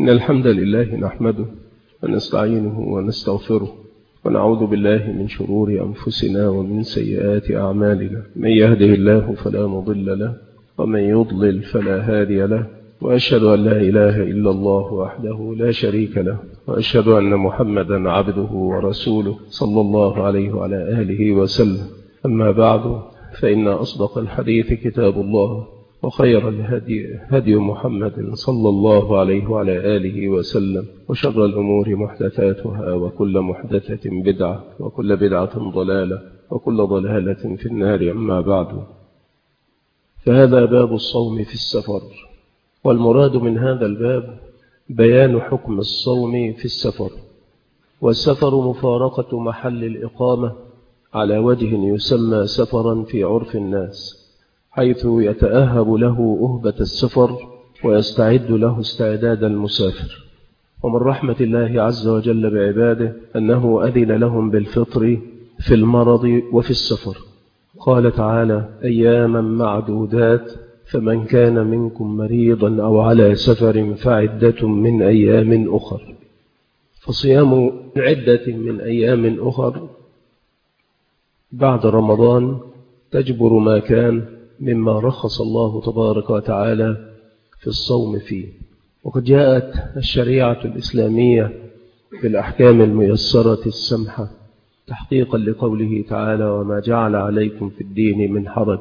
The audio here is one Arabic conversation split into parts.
إن الحمد لله نحمده ونستعينه ونستغفره ونعوذ بالله من شرور أنفسنا ومن سيئات أعمالنا. من يهده الله فلا مضل له ومن يضلل فلا هادي له، وأشهد أن لا إله إلا الله وحده لا شريك له، وأشهد أن محمدا عبده ورسوله صلى الله عليه وعلى آله وسلم. أما بعد، فإن أصدق الحديث كتاب الله، وخير الهدي هدي محمد صلى الله عليه وعلى آله وسلم، وشر الأمور محدثاتها، وكل محدثة بدعة، وكل بدعة ضلالة، وكل ضلالة في النار. أما بعد، فهذا باب الصوم في السفر، والمراد من هذا الباب بيان حكم الصوم في السفر. والسفر مفارقة محل الإقامة على وجه يسمى سفرا في عرف الناس، حيث يتأهب له أهبة السفر ويستعد له استعداد المسافر. ومن رحمة الله عز وجل بعباده أنه أذن لهم بالفطر في المرض وفي السفر. قال تعالى: أياما معدودات، فمن كان منكم مريضا أو على سفر فعدة من أيام أخر. فصيام عدة من أيام أخر بعد رمضان تجبر ما كان مما رخص الله تبارك وتعالى في الصوم فيه. وقد جاءت الشريعة الإسلامية بالأحكام الميسرة السمحة تحقيقا لقوله تعالى: وما جعل عليكم في الدين من حرج،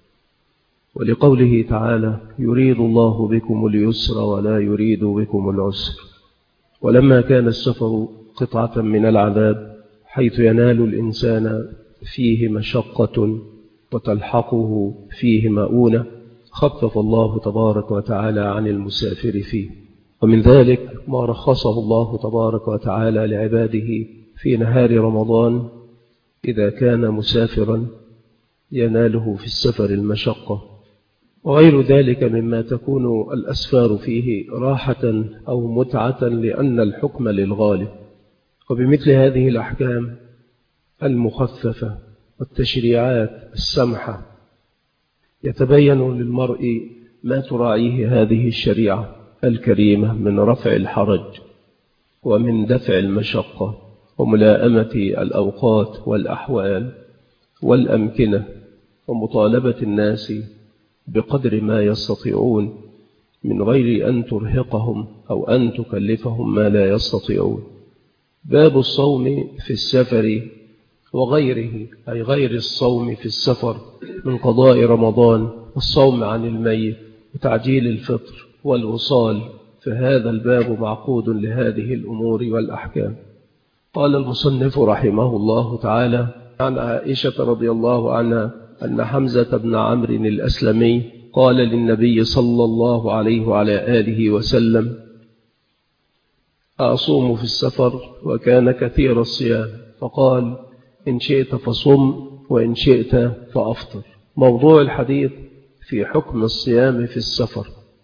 ولقوله تعالى: يريد الله بكم اليسر ولا يريد بكم العسر. ولما كان السفر قطعة من العذاب حيث ينال الإنسان فيه مشقة وتلحقه فيه مؤونة، خفف الله تبارك وتعالى عن المسافر فيه. ومن ذلك ما رخصه الله تبارك وتعالى لعباده في نهار رمضان إذا كان مسافرا يناله في السفر المشقة، وغير ذلك مما تكون الأسفار فيه راحة أو متعة، لأن الحكم للغالب. وبمثل هذه الأحكام المخففة والتشريعات السمحة يتبين للمرء ما تراعيه هذه الشريعة الكريمة من رفع الحرج ومن دفع المشقة وملائمة الأوقات والأحوال والأمكنة، ومطالبة الناس بقدر ما يستطيعون من غير أن ترهقهم أو أن تكلفهم ما لا يستطيعون. باب الصوم في السفر وغيره، أي غير الصوم في السفر من قضاء رمضان والصوم عن الميت وتعجيل الفطر والوصال، فهذا الباب معقود لهذه الأمور والأحكام. قال المصنف رحمه الله تعالى: عن عائشة رضي الله عنها أن حمزة بن عمرو الأسلمي قال للنبي صلى الله عليه وعلى آله وسلم: أصوم في السفر؟ وكان كثير الصيام، فقال: إن شئت فصم وإن شئت فأفطر. موضوع الحديث في حكم الصيام في السفر.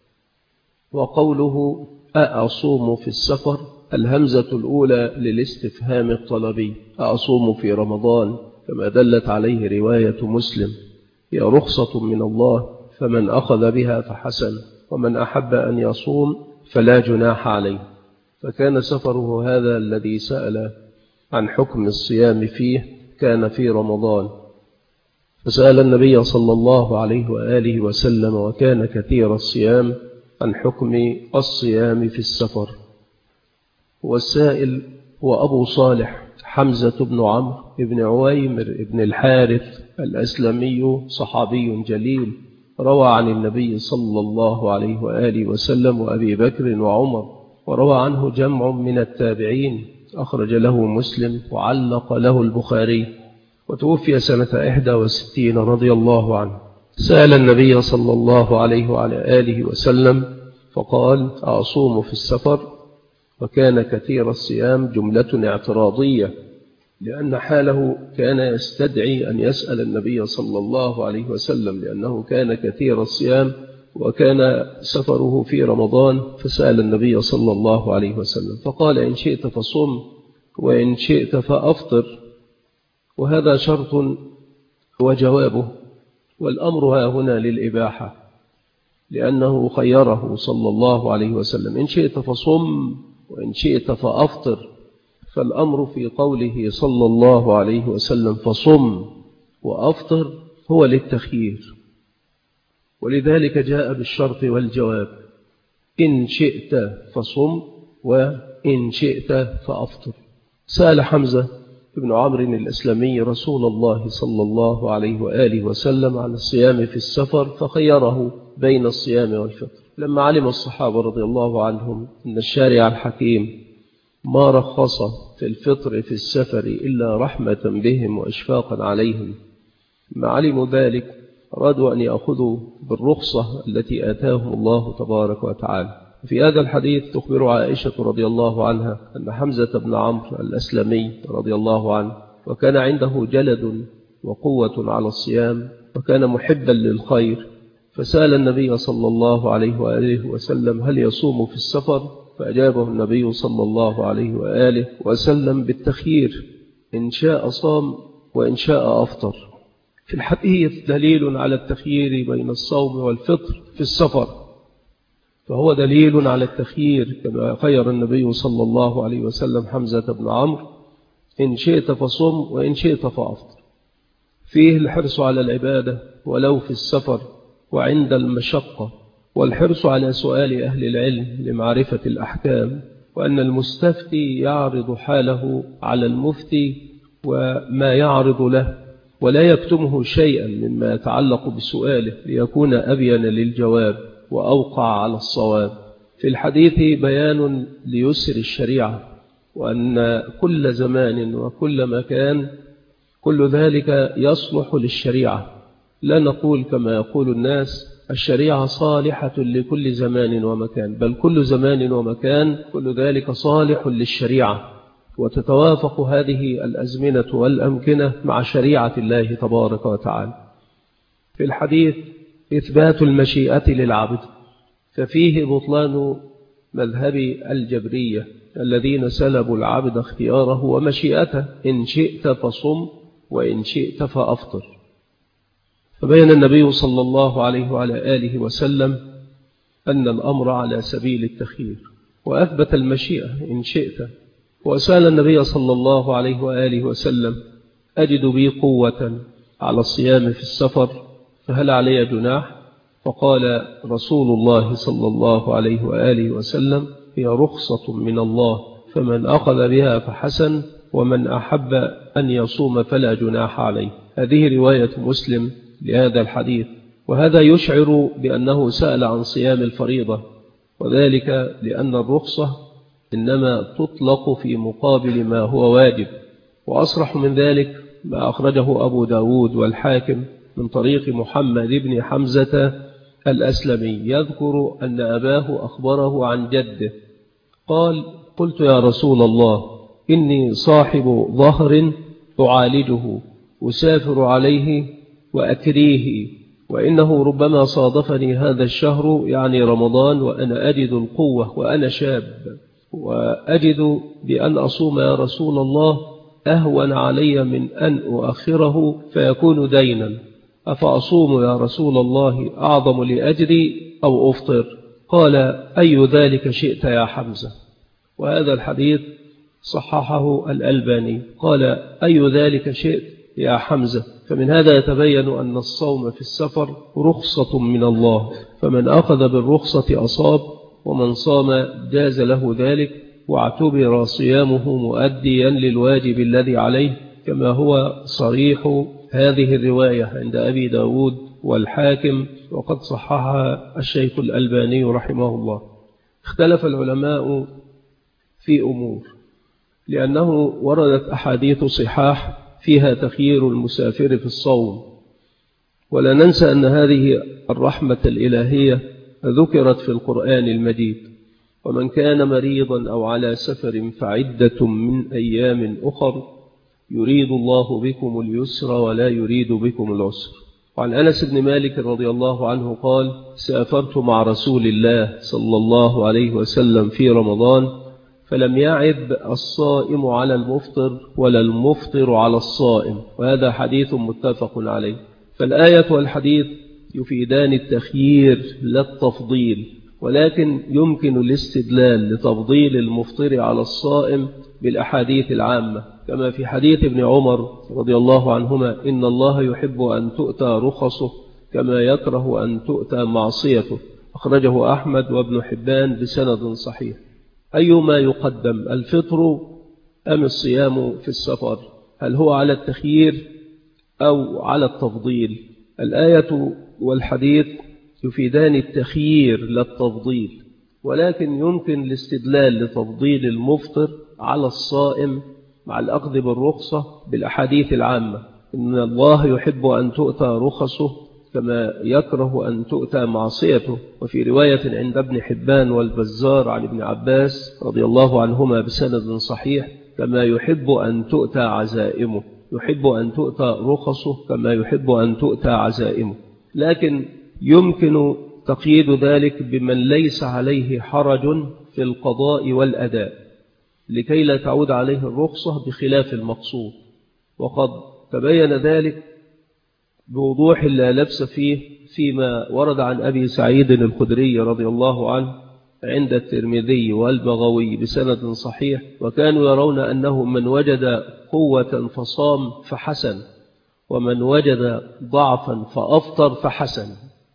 وقوله أصوم في السفر، الهمزة الأولى للاستفهام الطلبي، أصوم في رمضان، كما دلت عليه رواية مسلم: هي رخصة من الله، فمن أخذ بها فحسن، ومن أحب أن يصوم فلا جناح عليه. فكان سفره هذا الذي سأل عن حكم الصيام فيه كان في رمضان، فسأل النبي صلى الله عليه وآله وسلم وكان كثير الصيام عن حكم الصيام في السفر. والسائل هو أبو صالح حمزة بن عمرو بن عويمر بن الحارث الأسلمي، صحابي جليل، روى عن النبي صلى الله عليه وآله وسلم وأبي بكر وعمر، وروى عنه جمع من التابعين، أخرج له مسلم وعلق له البخاري، وتوفي سنة 61 رضي الله عنه. سأل النبي صلى الله عليه وعلى آله وسلم فقال: أصوم في السفر؟ وكان كثير الصيام جملة اعتراضية، لأن حاله كان يستدعي أن يسأل النبي صلى الله عليه وسلم، لأنه كان كثير الصيام وكان سفره في رمضان، فسأل النبي صلى الله عليه وسلم فقال: إن شئت فصم وإن شئت فأفطر. وهذا شرط وجوابه، والأمر ها هنا للإباحة، لأنه خيره صلى الله عليه وسلم: إن شئت فصم وإن شئت فأفطر. فالأمر في قوله صلى الله عليه وسلم فصم وأفطر هو للتخيير، ولذلك جاء بالشرط والجواب: إن شئت فصم وإن شئت فأفطر. سأل حمزة بن عمرو الأسلمي رسول الله صلى الله عليه وآله وسلم عن الصيام في السفر فخيره بين الصيام والفطر. لما علم الصحابة رضي الله عنهم أن الشارع الحكيم ما رخص في الفطر في السفر إلا رحمة بهم وإشفاقا عليهم، ما علموا ذلك أرادوا أن يأخذوا بالرخصة التي آتاهم الله تبارك وتعالى. في هذا الحديث تخبر عائشة رضي الله عنها أن حمزة بن عمرو الأسلمي رضي الله عنه وكان عنده جلد وقوة على الصيام وكان محبا للخير، فسأل النبي صلى الله عليه وآله وسلم: هل يصوم في السفر؟ فأجابه النبي صلى الله عليه وآله وسلم بالتخيير: إن شاء صام وإن شاء أفطر. في الحديث دليل على التخيير بين الصوم والفطر في السفر، فهو دليل على التخيير كما خير النبي صلى الله عليه وسلم حمزة بن عمرو: إن شئت فصم وإن شئت فأفطر. فيه الحرص على العبادة ولو في السفر وعند المشقة، والحرص على سؤال أهل العلم لمعرفة الأحكام، وأن المستفتي يعرض حاله على المفتي وما يعرض له، ولا يكتمه شيئا مما يتعلق بسؤاله ليكون أبين للجواب وأوقع على الصواب. في الحديث بيان ليسر الشريعة، وأن كل زمان وكل مكان كل ذلك يصلح للشريعة. لا نقول كما يقول الناس الشريعة صالحة لكل زمان ومكان، بل كل زمان ومكان كل ذلك صالح للشريعة، وتتوافق هذه الأزمنة والأمكنة مع شريعة الله تبارك وتعالى. في الحديث إثبات المشيئة للعبد، ففيه بطلان مذهب الجبرية الذين سلبوا العبد اختياره ومشيئته: إن شئت فصم وإن شئت فأفطر. فبين النبي صلى الله عليه وعلى آله وسلم أن الأمر على سبيل التخيير، وأثبت المشيئة إن شئت. وسأل النبي صلى الله عليه وآله وسلم: أجد بي قوة على الصيام في السفر فهل علي جناح؟ فقال رسول الله صلى الله عليه وآله وسلم: هي رخصة من الله، فمن أخذ بها فحسن، ومن أحب أن يصوم فلا جناح عليه. هذه رواية مسلم لهذا الحديث، وهذا يشعر بأنه سأل عن صيام الفريضة، وذلك لأن الرخصة إنما تطلق في مقابل ما هو واجب. وأصرح من ذلك ما أخرجه أبو داود والحاكم من طريق محمد بن حمزة الأسلمي يذكر أن أباه أخبره عن جده قال: قلت يا رسول الله إني صاحب ظهر أعالجه أسافر عليه وأكريه، وإنه ربما صادفني هذا الشهر يعني رمضان وأنا أجد القوة وأنا شاب، وأجد بأن أصوم يا رسول الله أهون علي من أن أؤخره فيكون دينا، أفأصوم يا رسول الله أعظم لأجري أو أفطر؟ قال: أي ذلك شئت يا حمزة. وهذا الحديث صححه الألباني، قال: أي ذلك شئت يا حمزة. فمن هذا يتبين أن الصوم في السفر رخصة من الله، فمن أخذ بالرخصة أصاب، ومن صام جاز له ذلك، واعتبر صيامه مؤديا للواجب الذي عليه، كما هو صريح هذه الرواية عند أبي داود والحاكم، وقد صححها الشيخ الألباني رحمه الله. اختلف العلماء في أمور، لأنه وردت أحاديث صحاح فيها تخيير المسافر في الصوم، ولا ننسى أن هذه الرحمة الإلهية ذكرت في القرآن المجيد: ومن كان مريضا أو على سفر فعدة من أيام أخر يريد الله بكم اليسر ولا يريد بكم العسر. وعن أنس بن مالك رضي الله عنه قال: سافرت مع رسول الله صلى الله عليه وسلم في رمضان فلم يعب الصائم على المفطر ولا المفطر على الصائم، وهذا حديث متفق عليه. فالآية والحديث يفيدان التخيير لا التفضيل، ولكن يمكن الاستدلال لتفضيل المفطر على الصائم بالأحاديث العامة، كما في حديث ابن عمر رضي الله عنهما: إن الله يحب أن تؤتى رخصه كما يكره أن تؤتى معصيته، أخرجه أحمد وابن حبان بسند صحيح. أيما يقدم، الفطر أم الصيام في السفر؟ هل هو على التخيير أو على التفضيل؟ الآية والحديث يفيدان التخيير لا التفضيل، ولكن يمكن الاستدلال لتفضيل المفطر على الصائم مع الأخذ بالرخصة بالأحاديث العامة: إن الله يحب أن تؤتى رخصه كما يكره أن تؤتى معصيته. وفي رواية عند ابن حبان والبزار عن ابن عباس رضي الله عنهما بسند صحيح: كما يحب أن تؤتى عزائمه، يحب أن تؤتى رخصه كما يحب أن تؤتى عزائمه. لكن يمكن تقييد ذلك بمن ليس عليه حرج في القضاء والأداء، لكي لا تعود عليه الرخصة بخلاف المقصود، وقد تبين ذلك بوضوح لا لبس فيه فيما ورد عن أبي سعيد الخدري رضي الله عنه عند الترمذي والبغوي بسند صحيح: وكانوا يرون أنه من وجد قوة فصام فحسن، ومن وجد ضعفا فأفطر فحسن.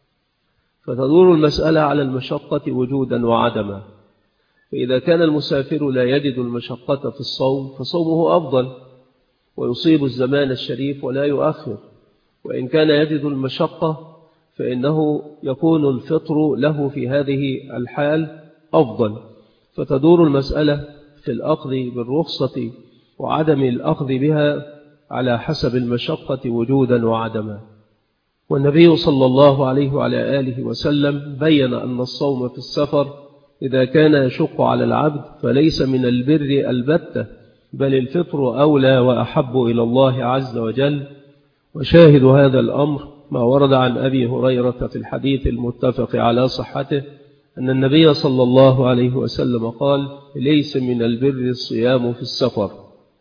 فتدور المسألة على المشقة وجودا وعدما، فإذا كان المسافر لا يجد المشقة في الصوم فصومه أفضل ويصيب الزمان الشريف ولا يؤخر، وإن كان يجد المشقة فإنه يكون الفطر له في هذه الحال أفضل. فتدور المسألة في الأخذ بالرخصة وعدم الأخذ بها على حسب المشقة وجودا وعدما. والنبي صلى الله عليه وعلى آله وسلم بين أن الصوم في السفر إذا كان يشق على العبد فليس من البر البتة، بل الفطر أولى وأحب إلى الله عز وجل. وشاهد هذا الأمر ما ورد عن أبي هريرة في الحديث المتفق على صحته أن النبي صلى الله عليه وسلم قال: ليس من البر الصيام في السفر.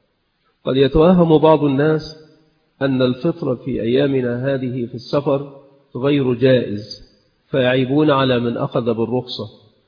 قد يتوهم بعض الناس أن الفطر في أيامنا هذه في السفر غير جائز، فيعيبون على من أخذ بالرخصة،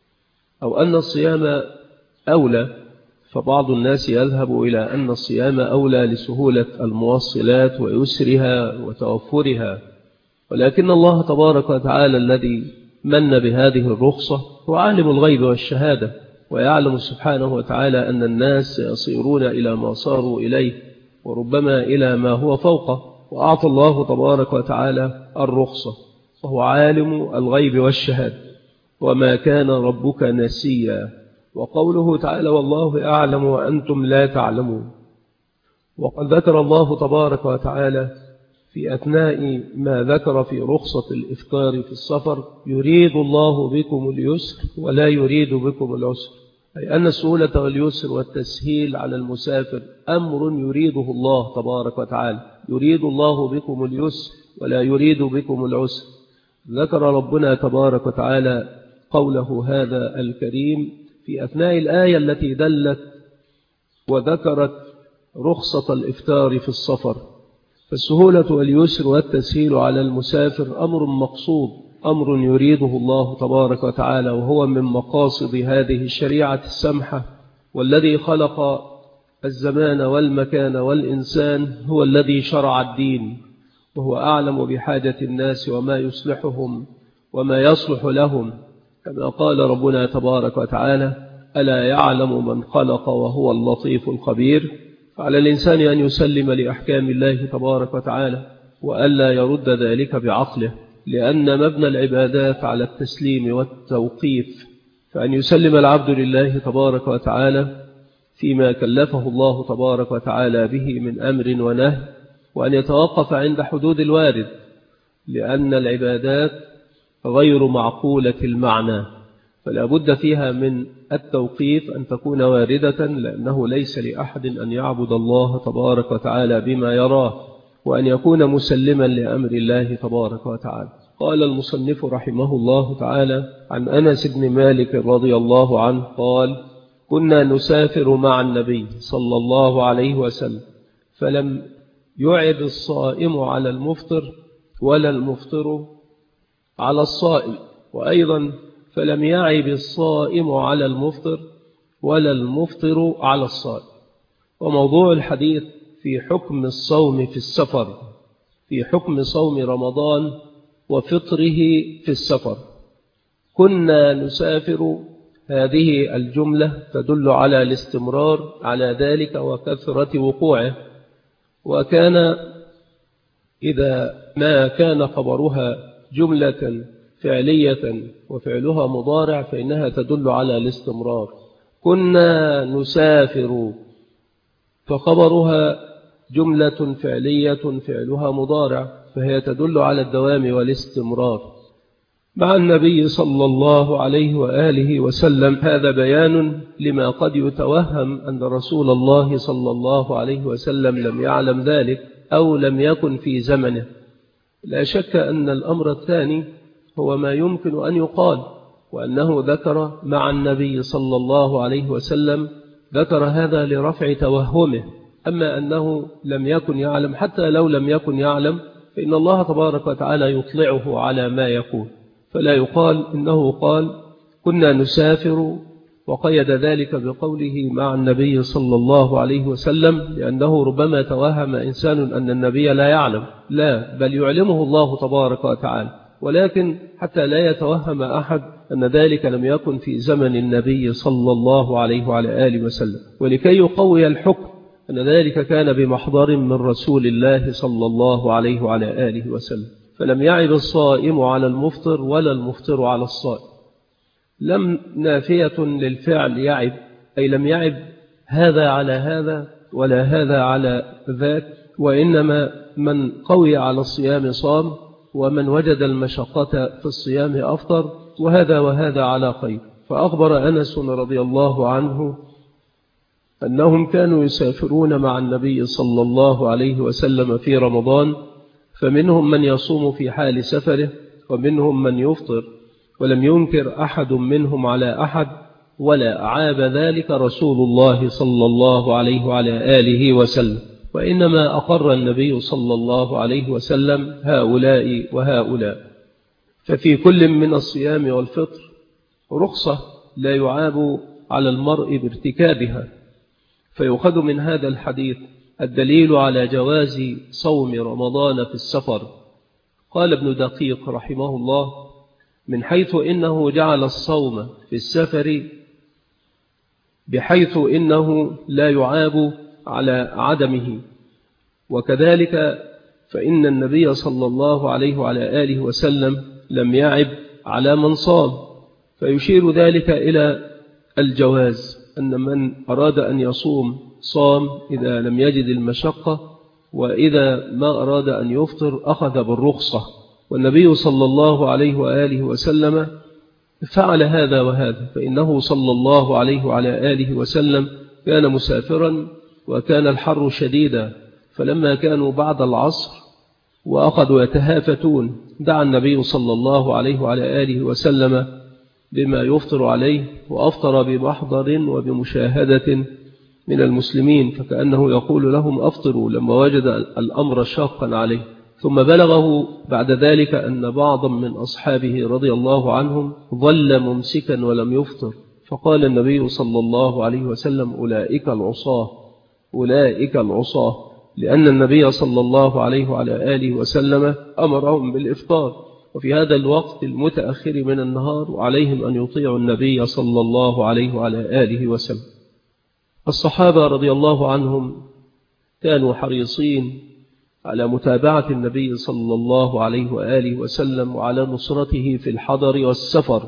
أو أن الصيام أولى، فبعض الناس يذهب إلى أن الصيام أولى لسهولة الموصلات ويسرها وتوفرها، ولكن الله تبارك وتعالى الذي من بهذه الرخصة هو عالم الغيب والشهادة، ويعلم سبحانه وتعالى أن الناس يصيرون إلى ما صاروا إليه وربما إلى ما هو فوقه، وأعطى الله تبارك وتعالى الرخصة، وهو عالم الغيب والشهادة، وما كان ربك نسيا. وقوله تعالى: والله أعلم وأنتم لا تعلمون. وقد ذكر الله تبارك وتعالى في أثناء ما ذكر في رخصة الإفطار في السفر: يريد الله بكم اليسر ولا يريد بكم العسر، أي أن السهولة واليسر والتسهيل على المسافر أمر يريده الله تبارك وتعالى. يريد الله بكم اليسر ولا يريد بكم العسر. ذكر ربنا تبارك وتعالى قوله هذا الكريم في أثناء الآية التي دلت وذكرت رخصة الإفطار في السفر. فالسهولة واليسر والتسهيل على المسافر أمر مقصود، أمر يريده الله تبارك وتعالى، وهو من مقاصد هذه الشريعة السمحة. والذي خلق الزمان والمكان والإنسان هو الذي شرع الدين، وهو أعلم بحاجة الناس وما يصلحهم وما يصلح لهم، كما قال ربنا تبارك وتعالى: ألا يعلم من خلق وهو اللطيف الخبير. فعلى الإنسان أن يسلم لأحكام الله تبارك وتعالى وألا يرد ذلك بعقله، لأن مبنى العبادات على التسليم والتوقيف، فأن يسلم العبد لله تبارك وتعالى فيما كلفه الله تبارك وتعالى به من أمر ونهي، وأن يتوقف عند حدود الوارد، لأن العبادات غير معقولة المعنى، فلا بد فيها من التوقيف أن تكون واردة، لأنه ليس لأحد أن يعبد الله تبارك وتعالى بما يراه، وأن يكون مسلما لأمر الله تبارك وتعالى. قال المصنف رحمه الله تعالى عن أنس بن مالك رضي الله عنه قال: كنا نسافر مع النبي صلى الله عليه وسلم، فلم يعب الصائم على المفطر ولا المفطر على الصائم، وأيضا فلم يعب الصائم على المفطر ولا المفطر على الصائم. وموضوع الحديث في حكم الصوم في السفر، في حكم صوم رمضان وفطره في السفر. كنا نسافر، هذه الجملة تدل على الاستمرار على ذلك وكثرة وقوعه، وكان إذا ما كان خبرها جملة فعلية وفعلها مضارع فإنها تدل على الاستمرار. كنا نسافر، فخبرها جملة فعلية فعلها مضارع، فهي تدل على الدوام والاستمرار مع النبي صلى الله عليه وآله وسلم. هذا بيان لما قد يتوهم أن رسول الله صلى الله عليه وسلم لم يعلم ذلك أو لم يكن في زمنه. لا شك أن الأمر الثاني هو ما يمكن أن يقال، وأنه ذكر مع النبي صلى الله عليه وسلم، ذكر هذا لرفع توهمه. أما أنه لم يكن يعلم، حتى لو لم يكن يعلم فإن الله تبارك وتعالى يطلعه على ما يقول، فلا يقال إنه قال كنا نسافر وقيد ذلك بقوله مع النبي صلى الله عليه وسلم، لأنه ربما توهم إنسان أن النبي لا يعلم، لا، بل يعلمه الله تبارك وتعالى، ولكن حتى لا يتوهم أحد أن ذلك لم يكن في زمن النبي صلى الله عليه وعلى آله وسلم، ولكي يقوي الحكم أن ذلك كان بمحضر من رسول الله صلى الله عليه وعلى آله وسلم. فلم يعب الصائم على المفطر ولا المفطر على الصائم. لم نافية للفعل يعب، أي لم يعب هذا على هذا ولا هذا على ذاك، وإنما من قوي على الصيام صام، ومن وجد المشقة في الصيام أفطر، وهذا وهذا على خير. فأخبر أنس رضي الله عنه أنهم كانوا يسافرون مع النبي صلى الله عليه وسلم في رمضان، فمنهم من يصوم في حال سفره ومنهم من يفطر، ولم ينكر أحد منهم على أحد، ولا أعاب ذلك رسول الله صلى الله عليه وعلى آله وسلم، وإنما أقر النبي صلى الله عليه وسلم هؤلاء وهؤلاء. ففي كل من الصيام والفطر رخصة لا يعاب على المرء بارتكابها. فيؤخذ من هذا الحديث الدليل على جواز صوم رمضان في السفر. قال ابن دقيق رحمه الله: من حيث إنه جعل الصوم في السفر بحيث إنه لا يعاب على عدمه، وكذلك فإن النبي صلى الله عليه وعلى آله وسلم لم يعب على من صام، فيشير ذلك إلى الجواز، أن من أراد أن يصوم صام إذا لم يجد المشقة، وإذا ما أراد أن يفطر أخذ بالرخصة. والنبي صلى الله عليه وآله وسلم فعل هذا وهذا، فإنه صلى الله عليه وعلى آله وسلم كان مسافرا وكان الحر شديدا، فلما كانوا بعد العصر وأخذوا يتهافتون دعا النبي صلى الله عليه وعلى آله وسلم بما يفطر عليه، وأفطر بمحضر وبمشاهدة من المسلمين، فكأنه يقول لهم أفطروا لما وجد الأمر شاقا عليه. ثم بلغه بعد ذلك أن بعضا من أصحابه رضي الله عنهم ظل ممسكا ولم يفطر، فقال النبي صلى الله عليه وسلم: أولئك العصاة، أولئك العصاة، لأن النبي صلى الله عليه وعلى آله وسلم أمرهم بالإفطار، وفي هذا الوقت المتأخر من النهار، وعليهم أن يطيعوا النبي صلى الله عليه وعلى آله وسلم. الصحابة رضي الله عنهم كانوا حريصين على متابعة النبي صلى الله عليه وآله وسلم وعلى نصرته في الحضر والسفر.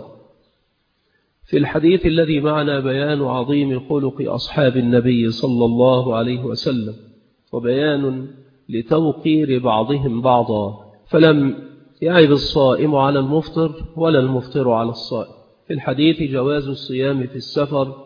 في الحديث الذي معنا بيان عظيم خلق أصحاب النبي صلى الله عليه وسلم، وبيان لتوقير بعضهم بعضا. فلم يعب الصائم على المفطر ولا المفطر على الصائم. في الحديث جواز الصيام في السفر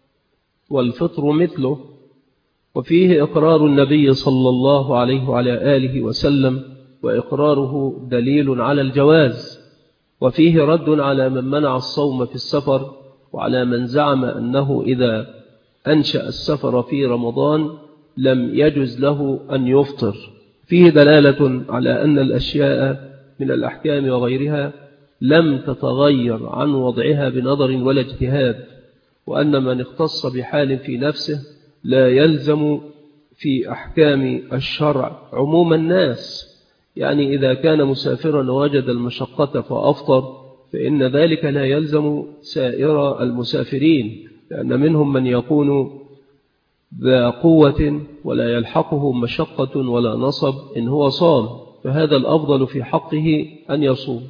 والفطر مثله، وفيه إقرار النبي صلى الله عليه وعلى آله وسلم، وإقراره دليل على الجواز، وفيه رد على من منع الصوم في السفر، وعلى من زعم أنه إذا أنشأ السفر في رمضان لم يجز له أن يفطر. فيه دلالة على أن الأشياء من الأحكام وغيرها لم تتغير عن وضعها بنظر ولا اجتهاد، وأن من اختص بحال في نفسه لا يلزم في أحكام الشرع عموم الناس. يعني إذا كان مسافرا ووجد المشقة فأفطر فإن ذلك لا يلزم سائر المسافرين، لأن منهم من يكون ذا قوة ولا يلحقه مشقة ولا نصب إن هو صام، فهذا الأفضل في حقه أن يصوم.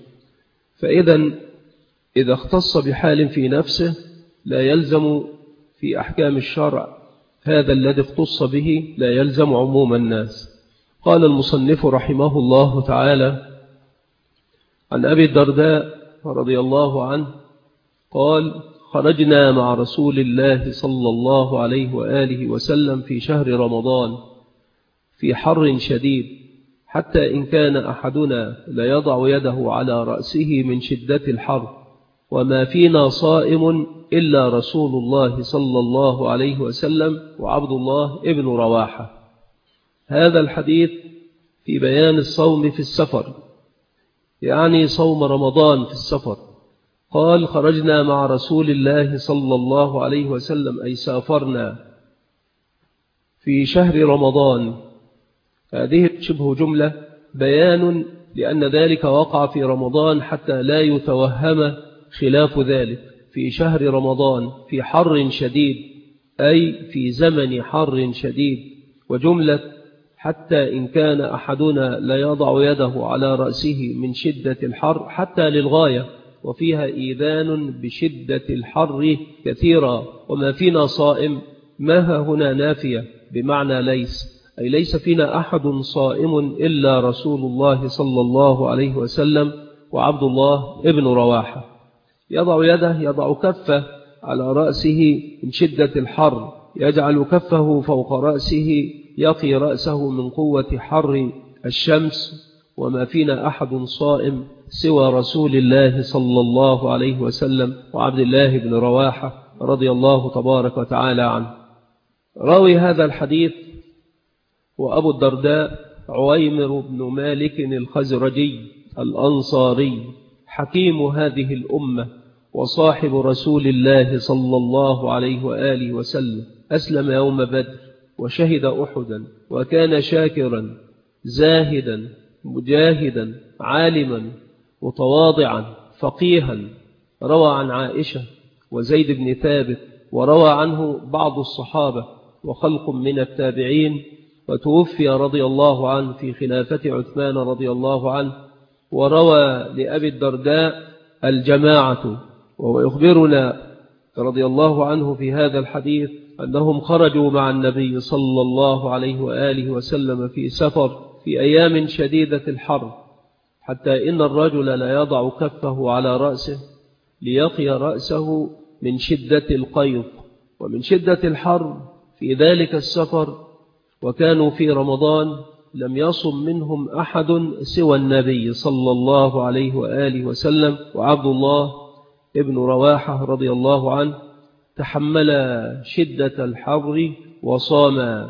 إذا اختص بحال في نفسه لا يلزم في أحكام الشرع هذا الذي اختص به، لا يلزم عموم الناس. قال المصنف رحمه الله تعالى عن أبي الدرداء رضي الله عنه قال: خرجنا مع رسول الله صلى الله عليه وآله وسلم في شهر رمضان في حر شديد، حتى إن كان أحدنا ليضع يده على رأسه من شدة الحر، وما فينا صائم إلا رسول الله صلى الله عليه وسلم وعبد الله ابن رواحة. هذا الحديث في بيان الصوم في السفر، يعني صوم رمضان في السفر. قال: خرجنا مع رسول الله صلى الله عليه وسلم، أي سافرنا في شهر رمضان. هذه شبه جملة بيان لأن ذلك وقع في رمضان حتى لا يتوهم خلاف ذلك. في شهر رمضان في حر شديد، أي في زمن حر شديد. وجملة حتى إن كان أحدنا لا يضع يده على رأسه من شدة الحر حتى للغاية، وفيها إيذان بشدة الحر كثيرا. وما فينا صائم ما هنا نافية بمعنى ليس، أي ليس فينا أحد صائم إلا رسول الله صلى الله عليه وسلم وعبد الله ابن رواحة. يضع كفه على رأسه من شدة الحر، يجعل كفه فوق رأسه يقي رأسه من قوة حر الشمس. وما فينا أحد صائم سوى رسول الله صلى الله عليه وسلم وعبد الله بن رواحة رضي الله تبارك وتعالى عنه. راوي هذا الحديث وأبو الدرداء عويمر بن مالك الخزرجي الأنصاري، حكيم هذه الأمة وصاحب رسول الله صلى الله عليه وآله وسلم. أسلم يوم بدر وشهد أحدا، وكان شاكرا زاهدا مجاهدا عالما متواضعا فقيها. روى عن عائشة وزيد بن ثابت، وروى عنه بعض الصحابة وخلق من التابعين، وتوفي رضي الله عنه في خلافة عثمان رضي الله عنه. وروى لأبي الدرداء الجماعة، وهو يخبرنا رضي الله عنه في هذا الحديث أنهم خرجوا مع النبي صلى الله عليه وآله وسلم في سفر في أيام شديدة الحر، حتى إن الرجل لا يضع كفه على رأسه ليقي رأسه من شدة القيض ومن شدة الحر في ذلك السفر. وكانوا في رمضان لم يصم منهم أحد سوى النبي صلى الله عليه وآله وسلم وعبد الله ابن رواحة رضي الله عنه، تحمل شدة الحر وصام.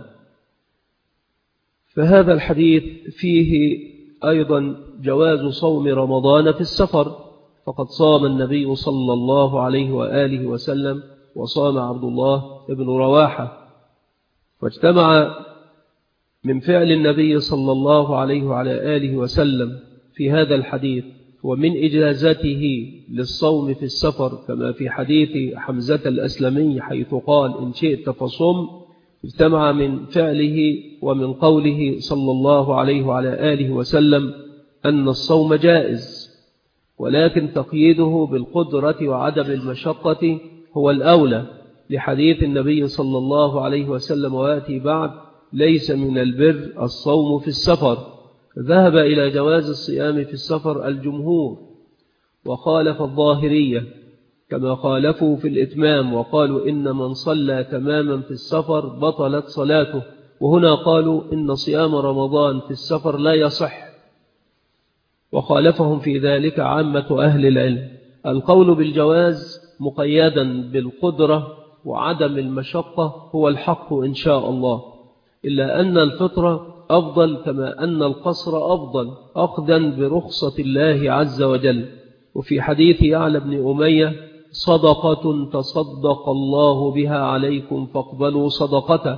فهذا الحديث فيه أيضا جواز صوم رمضان في السفر، فقد صام النبي صلى الله عليه وآله وسلم وصام عبد الله ابن رواحة. واجتمع من فعل النبي صلى الله عليه وعلى آله وسلم في هذا الحديث ومن إجازته للصوم في السفر، كما في حديث حمزة الأسلمي حيث قال: إن شئت فصم. اجتمع من فعله ومن قوله صلى الله عليه وعلى آله وسلم أن الصوم جائز، ولكن تقييده بالقدرة وعدم المشقة هو الأولى، لحديث النبي صلى الله عليه وسلم ويأتي بعد: ليس من البر الصوم في السفر. ذهب إلى جواز الصيام في السفر الجمهور، وخالف الظاهرية كما خالفوا في الإتمام، وقالوا إن من صلى تماما في السفر بطلت صلاته. وهنا قالوا إن صيام رمضان في السفر لا يصح، وخالفهم في ذلك عامة أهل العلم. القول بالجواز مقيدا بالقدرة وعدم المشقة هو الحق إن شاء الله، إلا أن الفطرة أفضل، كما أن القصر أفضل أخذا برخصة الله عز وجل. وفي حديث يعلى بن أمية: صدقة تصدق الله بها عليكم فاقبلوا صدقته،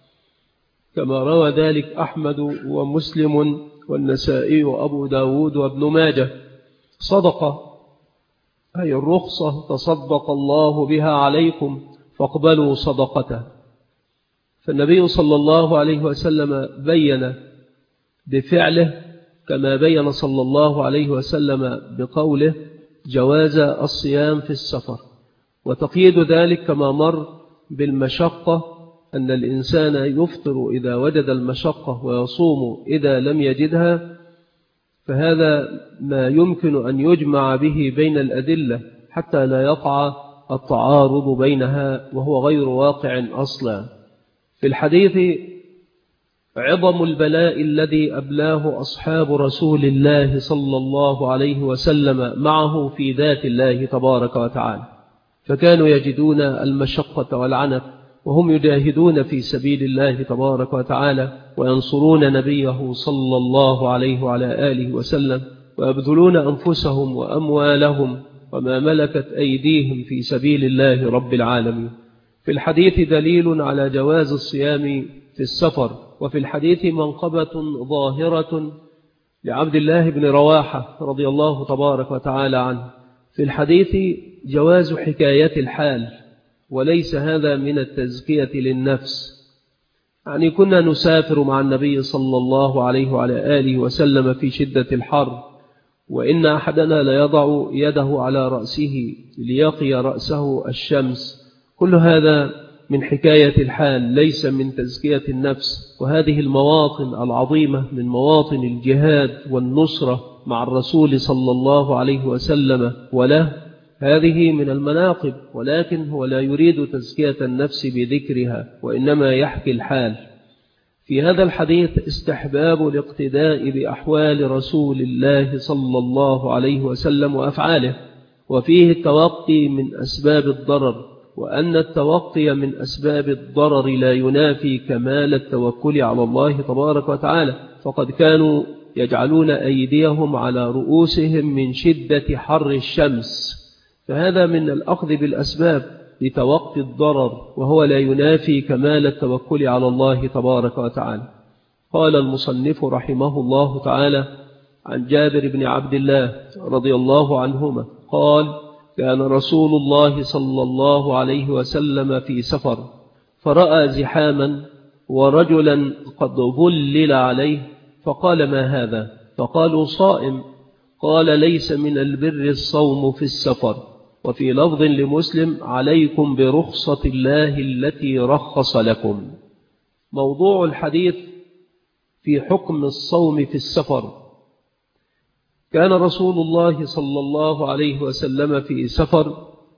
كما روى ذلك أحمد ومسلم والنسائي وأبو داود وابن ماجه. صدقة أي الرخصة تصدق الله بها عليكم فاقبلوا صدقته. فالنبي صلى الله عليه وسلم بين بفعله كما بين صلى الله عليه وسلم بقوله جواز الصيام في السفر، وتقييد ذلك كما مر بالمشقة، أن الإنسان يفطر إذا وجد المشقة ويصوم إذا لم يجدها، فهذا ما يمكن أن يجمع به بين الأدلة حتى لا يقع التعارض بينها وهو غير واقع أصلا. في الحديث عظم البلاء الذي أبلاه أصحاب رسول الله صلى الله عليه وسلم معه في ذات الله تبارك وتعالى، فكانوا يجدون المشقة والعنت وهم يجاهدون في سبيل الله تبارك وتعالى وينصرون نبيه صلى الله عليه وعلى آله وسلم، ويبذلون أنفسهم وأموالهم وما ملكت أيديهم في سبيل الله رب العالمين. في الحديث دليل على جواز الصيام في السفر. وفي الحديث منقبة ظاهرة لعبد الله بن رواحة رضي الله تبارك وتعالى عنه. في الحديث جواز حكاية الحال، وليس هذا من التزكية للنفس. يعني كنا نسافر مع النبي صلى الله عليه وعلى آله وسلم في شدة الحر، وإن أحدنا ليضع يده على رأسه ليقي رأسه الشمس. كل هذا من حكاية الحال، ليس من تزكية النفس. وهذه المواطن العظيمة من مواطن الجهاد والنصرة مع الرسول صلى الله عليه وسلم وله، هذه من المناقب، ولكن هو لا يريد تزكية النفس بذكرها، وإنما يحكي الحال. في هذا الحديث استحباب الاقتداء بأحوال رسول الله صلى الله عليه وسلم وأفعاله، وفيه التوقي من أسباب الضرر، وأن التوقي من أسباب الضرر لا ينافي كمال التوكل على الله تبارك وتعالى، فقد كانوا يجعلون أيديهم على رؤوسهم من شدة حر الشمس، فهذا من الأخذ بالأسباب لتوقي الضرر، وهو لا ينافي كمال التوكل على الله تبارك وتعالى. قال المصنف رحمه الله تعالى عن جابر بن عبد الله رضي الله عنهما قال: كان رسول الله صلى الله عليه وسلم في سفر، فرأى زحاما ورجلا قد ظلل عليه، فقال: ما هذا؟ فقالوا: صائم. قال: ليس من البر الصوم في السفر. وفي لفظ لمسلم: عليكم برخصة الله التي رخص لكم. موضوع الحديث في حكم الصوم في السفر. كان رسول الله صلى الله عليه وسلم في سفر،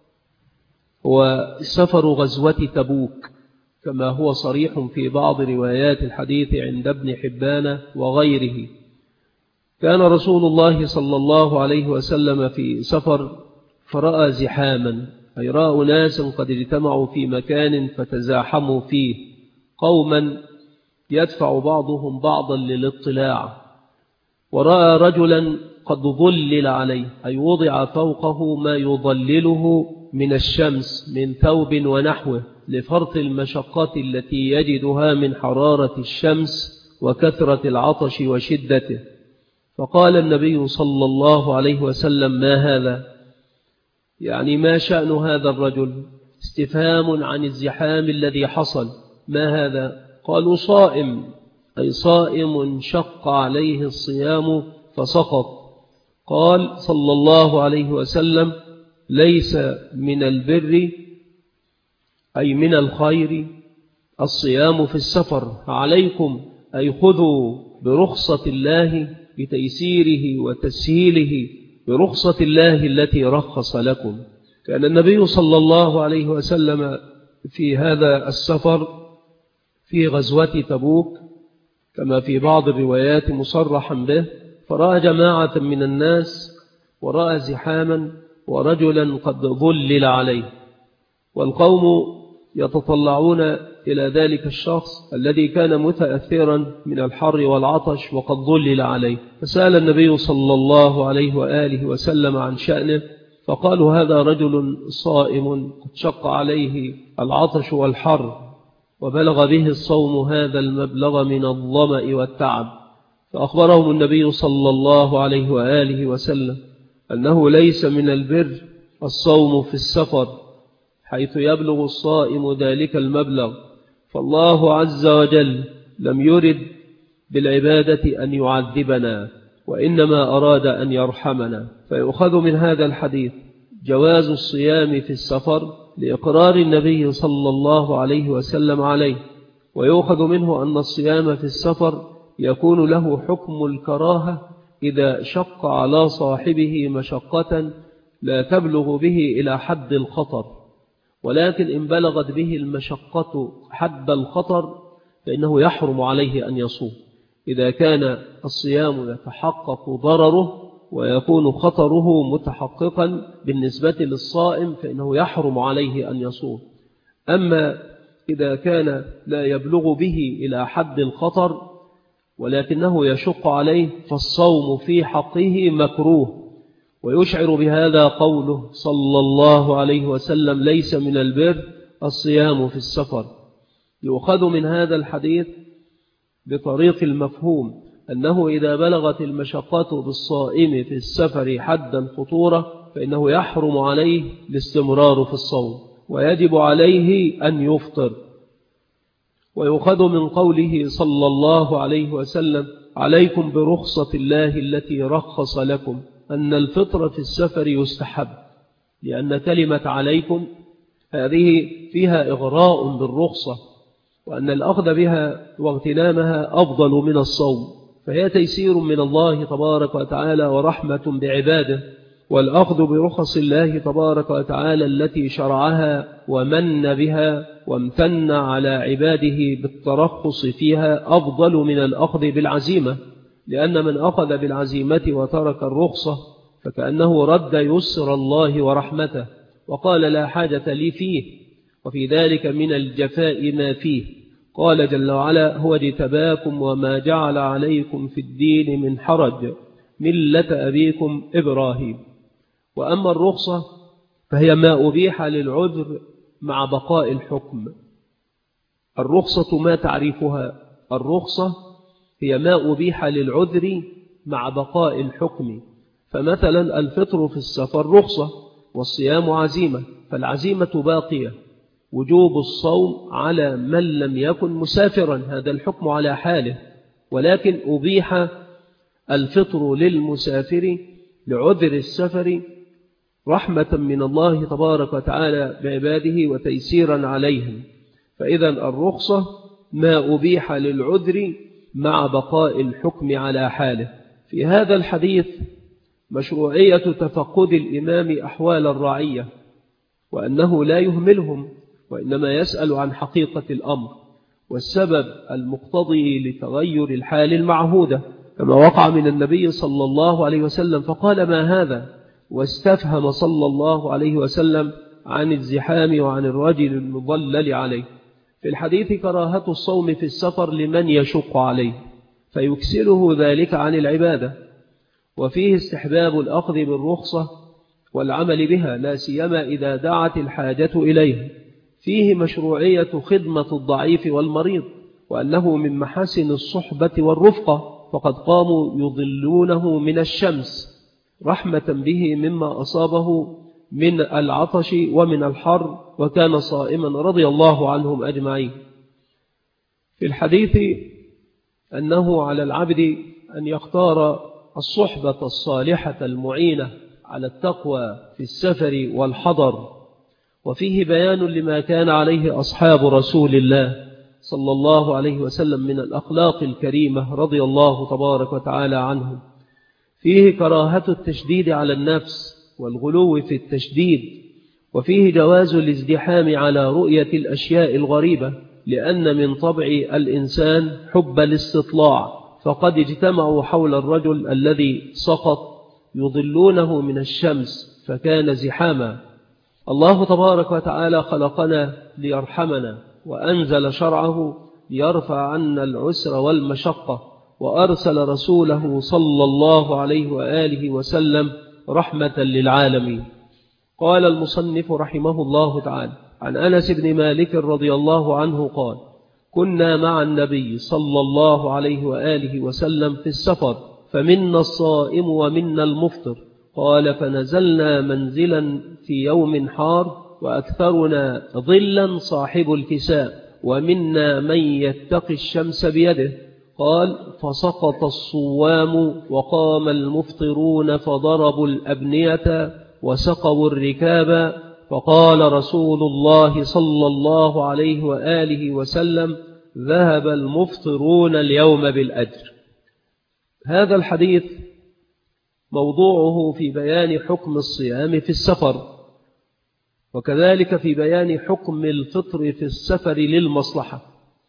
وسفر غزوة تبوك، كما هو صريح في بعض روايات الحديث عند ابن حبان وغيره. كان رسول الله صلى الله عليه وسلم في سفر، فرأى زحاما، أي رأى ناسا قد اجتمعوا في مكان فتزاحموا فيه، قوما يدفع بعضهم بعضا للاطلاع. ورأى رجلا قد ظلل عليه، أي وضع فوقه ما يظلله من الشمس من ثوب ونحوه، لفرط المشقة التي يجدها من حرارة الشمس وكثرة العطش وشدته. فقال النبي صلى الله عليه وسلم: ما هذا؟ يعني ما شأن هذا الرجل؟ استفهام عن الزحام الذي حصل. ما هذا؟ قالوا: صائم، أي صائم شق عليه الصيام فسقط. قال صلى الله عليه وسلم: ليس من البر أي من الخير الصيام في السفر، عليكم أي خذوا برخصة الله، بتيسيره وتسهيله، برخصة الله التي رخص لكم. كان النبي صلى الله عليه وسلم في هذا السفر في غزوة تبوك، كما في بعض الروايات مصرحا به، فرأى جماعة من الناس، ورأى زحاما ورجلا قد ظلل عليه، والقوم يتطلعون إلى ذلك الشخص الذي كان متأثرا من الحر والعطش وقد ظلل عليه، فسأل النبي صلى الله عليه وآله وسلم عن شأنه، فقالوا هذا رجل صائم قد شق عليه العطش والحر وبلغ به الصوم هذا المبلغ من الظمأ والتعب. فأخبرهم النبي صلى الله عليه وآله وسلم أنه ليس من البر الصوم في السفر حيث يبلغ الصائم ذلك المبلغ، فالله عز وجل لم يرد بالعبادة أن يعذبنا وإنما أراد أن يرحمنا. فيؤخذ من هذا الحديث جواز الصيام في السفر لإقرار النبي صلى الله عليه وسلم عليه، ويؤخذ منه أن الصيام في السفر يكون له حكم الكراهة إذا شق على صاحبه مشقة لا تبلغ به إلى حد الخطر، ولكن إن بلغت به المشقة حد الخطر فإنه يحرم عليه أن يصوم. إذا كان الصيام يتحقق ضرره ويكون خطره متحققا بالنسبة للصائم فإنه يحرم عليه أن يصوم. أما إذا كان لا يبلغ به إلى حد الخطر ولكنه يشق عليه فالصوم في حقه مكروه. ويشعر بهذا قوله صلى الله عليه وسلم ليس من البر الصيام في السفر. يؤخذ من هذا الحديث بطريق المفهوم أنه إذا بلغت المشقة بالصائم في السفر حد الخطورة فإنه يحرم عليه الاستمرار في الصوم ويجب عليه أن يفطر. ويؤخذ من قوله صلى الله عليه وسلم عليكم برخصة الله التي رخص لكم أن الفطر في السفر يستحب، لأن كلمة عليكم هذه فيها إغراء بالرخصة، وأن الأخذ بها واغتنامها أفضل من الصوم، فهي تيسير من الله تبارك وتعالى ورحمة بعباده. والأخذ برخص الله تبارك وتعالى التي شرعها ومن بها وامتن على عباده بالترخص فيها أفضل من الأخذ بالعزيمة، لأن من أخذ بالعزيمة وترك الرخصة فكأنه رد يسر الله ورحمته وقال لا حاجة لي فيه، وفي ذلك من الجفاء ما فيه. قال جل وعلا هو اجتباكم وما جعل عليكم في الدين من حرج ملة أبيكم إبراهيم. وأما الرخصة فهي ما أبيح للعذر مع بقاء الحكم. الرخصة ما تعريفها؟ الرخصة هي ما أبيح للعذر مع بقاء الحكم. فمثلا الفطر في السفر رخصة والصيام عزيمة، فالعزيمة باقية، وجوب الصوم على من لم يكن مسافرا، هذا الحكم على حاله، ولكن أبيح الفطر للمسافر لعذر السفر رحمة من الله تبارك وتعالى بعباده وتيسيرا عليهم. فإذا الرخصة ما أبيح للعذر مع بقاء الحكم على حاله. في هذا الحديث مشروعية تفقد الإمام أحوال الرعية، وأنه لا يهملهم وإنما يسأل عن حقيقة الأمر والسبب المقتضي لتغير الحال المعهودة، كما وقع من النبي صلى الله عليه وسلم فقال ما هذا، واستفهم صلى الله عليه وسلم عن الزحام وعن الرجل المضلل عليه. في الحديث كراهة الصوم في السفر لمن يشق عليه فيكسله ذلك عن العبادة، وفيه استحباب الأخذ بالرخصة والعمل بها لا سيما إذا دعت الحاجة إليه. فيه مشروعية خدمة الضعيف والمريض، وأنه من محاسن الصحبة والرفقة، فقد قاموا يضلونه من الشمس رحمة به مما أصابه من العطش ومن الحر، وكان صائما رضي الله عنهم أجمعين. في الحديث أنه على العبد أن يختار الصحبة الصالحة المعينة على التقوى في السفر والحضر، وفيه بيان لما كان عليه أصحاب رسول الله صلى الله عليه وسلم من الأخلاق الكريمة رضي الله تبارك وتعالى عنهم. فيه كراهة التشديد على النفس والغلو في التشديد، وفيه جواز الازدحام على رؤية الأشياء الغريبة، لأن من طبع الإنسان حب الاستطلاع، فقد اجتمعوا حول الرجل الذي سقط يضلونه من الشمس فكان زحاما، الله تبارك وتعالى خلقنا ليرحمنا، وأنزل شرعه ليرفع عنا العسر والمشقة، وأرسل رسوله صلى الله عليه وآله وسلم رحمة للعالمين. قال المصنف رحمه الله تعالى عن أنس بن مالك رضي الله عنه قال: كنا مع النبي صلى الله عليه وآله وسلم في السفر، فمنا الصائم ومنا المفطر. قال: فنزلنا منزلا في يوم حار، وأكثرنا ظلا صاحب الكساء، ومنا من يتقي الشمس بيده. قال: فسقط الصوام وقام المفطرون، فضربوا الأبنية وسقوا الركاب. فقال رسول الله صلى الله عليه وآله وسلم: ذهب المفطرون اليوم بالأجر. هذا الحديث موضوعه في بيان حكم الصيام في السفر، وكذلك في بيان حكم الفطر في السفر للمصلحة.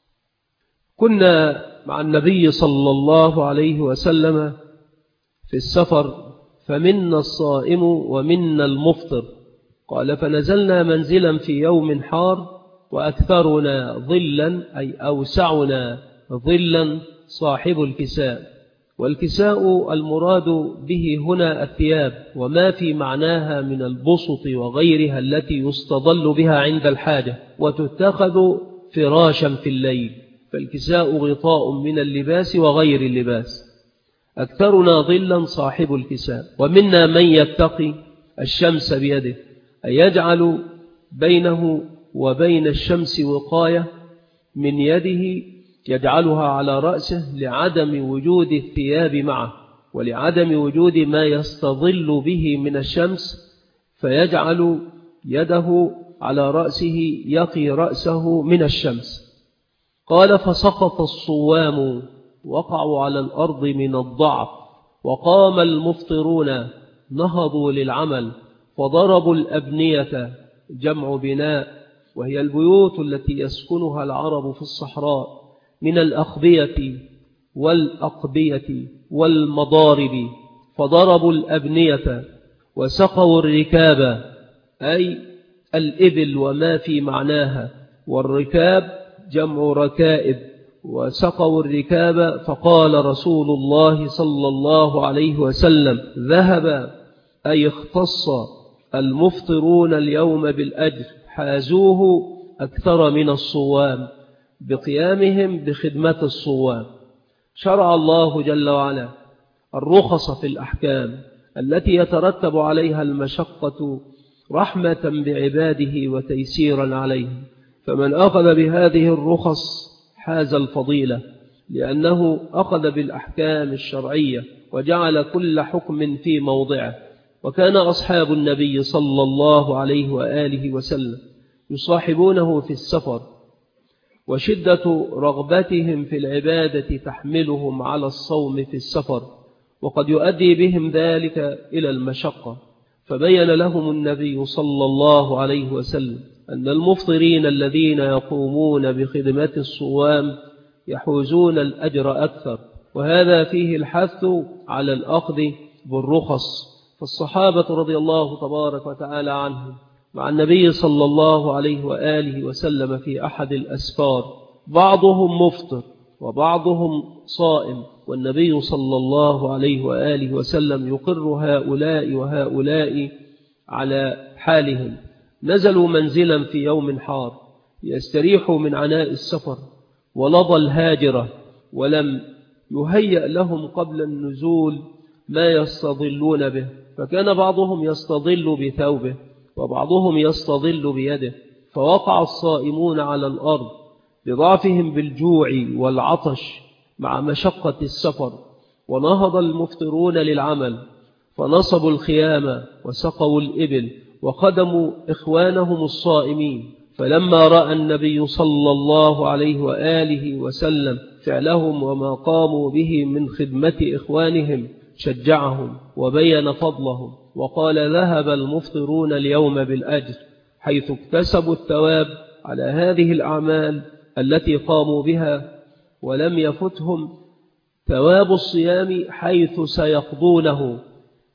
كنا مع النبي صلى الله عليه وسلم في السفر، فمنا الصائم ومنا المفطر. قال: فنزلنا منزلا في يوم حار، وأكثرنا ظلا أي أوسعنا ظلا صاحب الكساء. والكساء المراد به هنا الثياب، وما في معناها من البسط وغيرها التي يستظل بها عند الحاجة، وتتخذ فراشا في الليل. فالكساء غطاء من اللباس وغير اللباس. أكثرنا ظلا صاحب الكساء، ومنا من يتقي الشمس بيده، أي يجعل بينه وبين الشمس وقاية من يده، يجعلها على رأسه لعدم وجود الثياب معه، ولعدم وجود ما يستظل به من الشمس، فيجعل يده على رأسه يقي رأسه من الشمس. قال: فسقط الصوام، وقعوا على الأرض من الضعف، وقام المفطرون، نهضوا للعمل، فضربوا الأبنية، جمع بناء، وهي البيوت التي يسكنها العرب في الصحراء، من الأخبية والأقبية والمضارب. فضربوا الأبنية وسقوا الركاب، أي الإبل وما في معناها، والركاب جمع ركائب، وسقوا الركاب. فقال رسول الله صلى الله عليه وسلم: ذهب أي اختص المفطرون اليوم بالأجر، حازوه أكثر من الصوام بقيامهم بخدمة الصوام. شرع الله جل وعلا الرخص في الأحكام التي يترتب عليها المشقة رحمة بعباده وتيسيرا عليهم، فمن أخذ بهذه الرخص حاز الفضيلة، لأنه أخذ بالأحكام الشرعية وجعل كل حكم في موضعه. وكان أصحاب النبي صلى الله عليه وآله وسلم يصاحبونه في السفر، وشدة رغبتهم في العبادة تحملهم على الصوم في السفر، وقد يؤدي بهم ذلك إلى المشقة. فبين لهم النبي صلى الله عليه وسلم أن المفطرين الذين يقومون بخدمة الصوام يحوزون الأجر أكثر، وهذا فيه الحث على الأخذ بالرخص. فالصحابة رضي الله تبارك وتعالى عنهم مع النبي صلى الله عليه وآله وسلم في أحد الأسفار، بعضهم مفطر وبعضهم صائم، والنبي صلى الله عليه وآله وسلم يقر هؤلاء وهؤلاء على حالهم. نزلوا منزلا في يوم حار يستريحوا من عناء السفر ولظى الهاجرة، ولم يهيأ لهم قبل النزول ما يستظلون به، فكان بعضهم يستظل بثوبه وبعضهم يستظل بيده، فوقع الصائمون على الأرض لضعفهم بالجوع والعطش مع مشقة السفر، ونهض المفطرون للعمل، فنصبوا الخيام وسقوا الإبل وخدموا إخوانهم الصائمين. فلما رأى النبي صلى الله عليه وآله وسلم فعلهم وما قاموا به من خدمة إخوانهم شجعهم وبين فضلهم، وقال: ذهب المفطرون اليوم بالأجر، حيث اكتسبوا الثواب على هذه الأعمال التي قاموا بها، ولم يفتهم ثواب الصيام حيث سيقضونه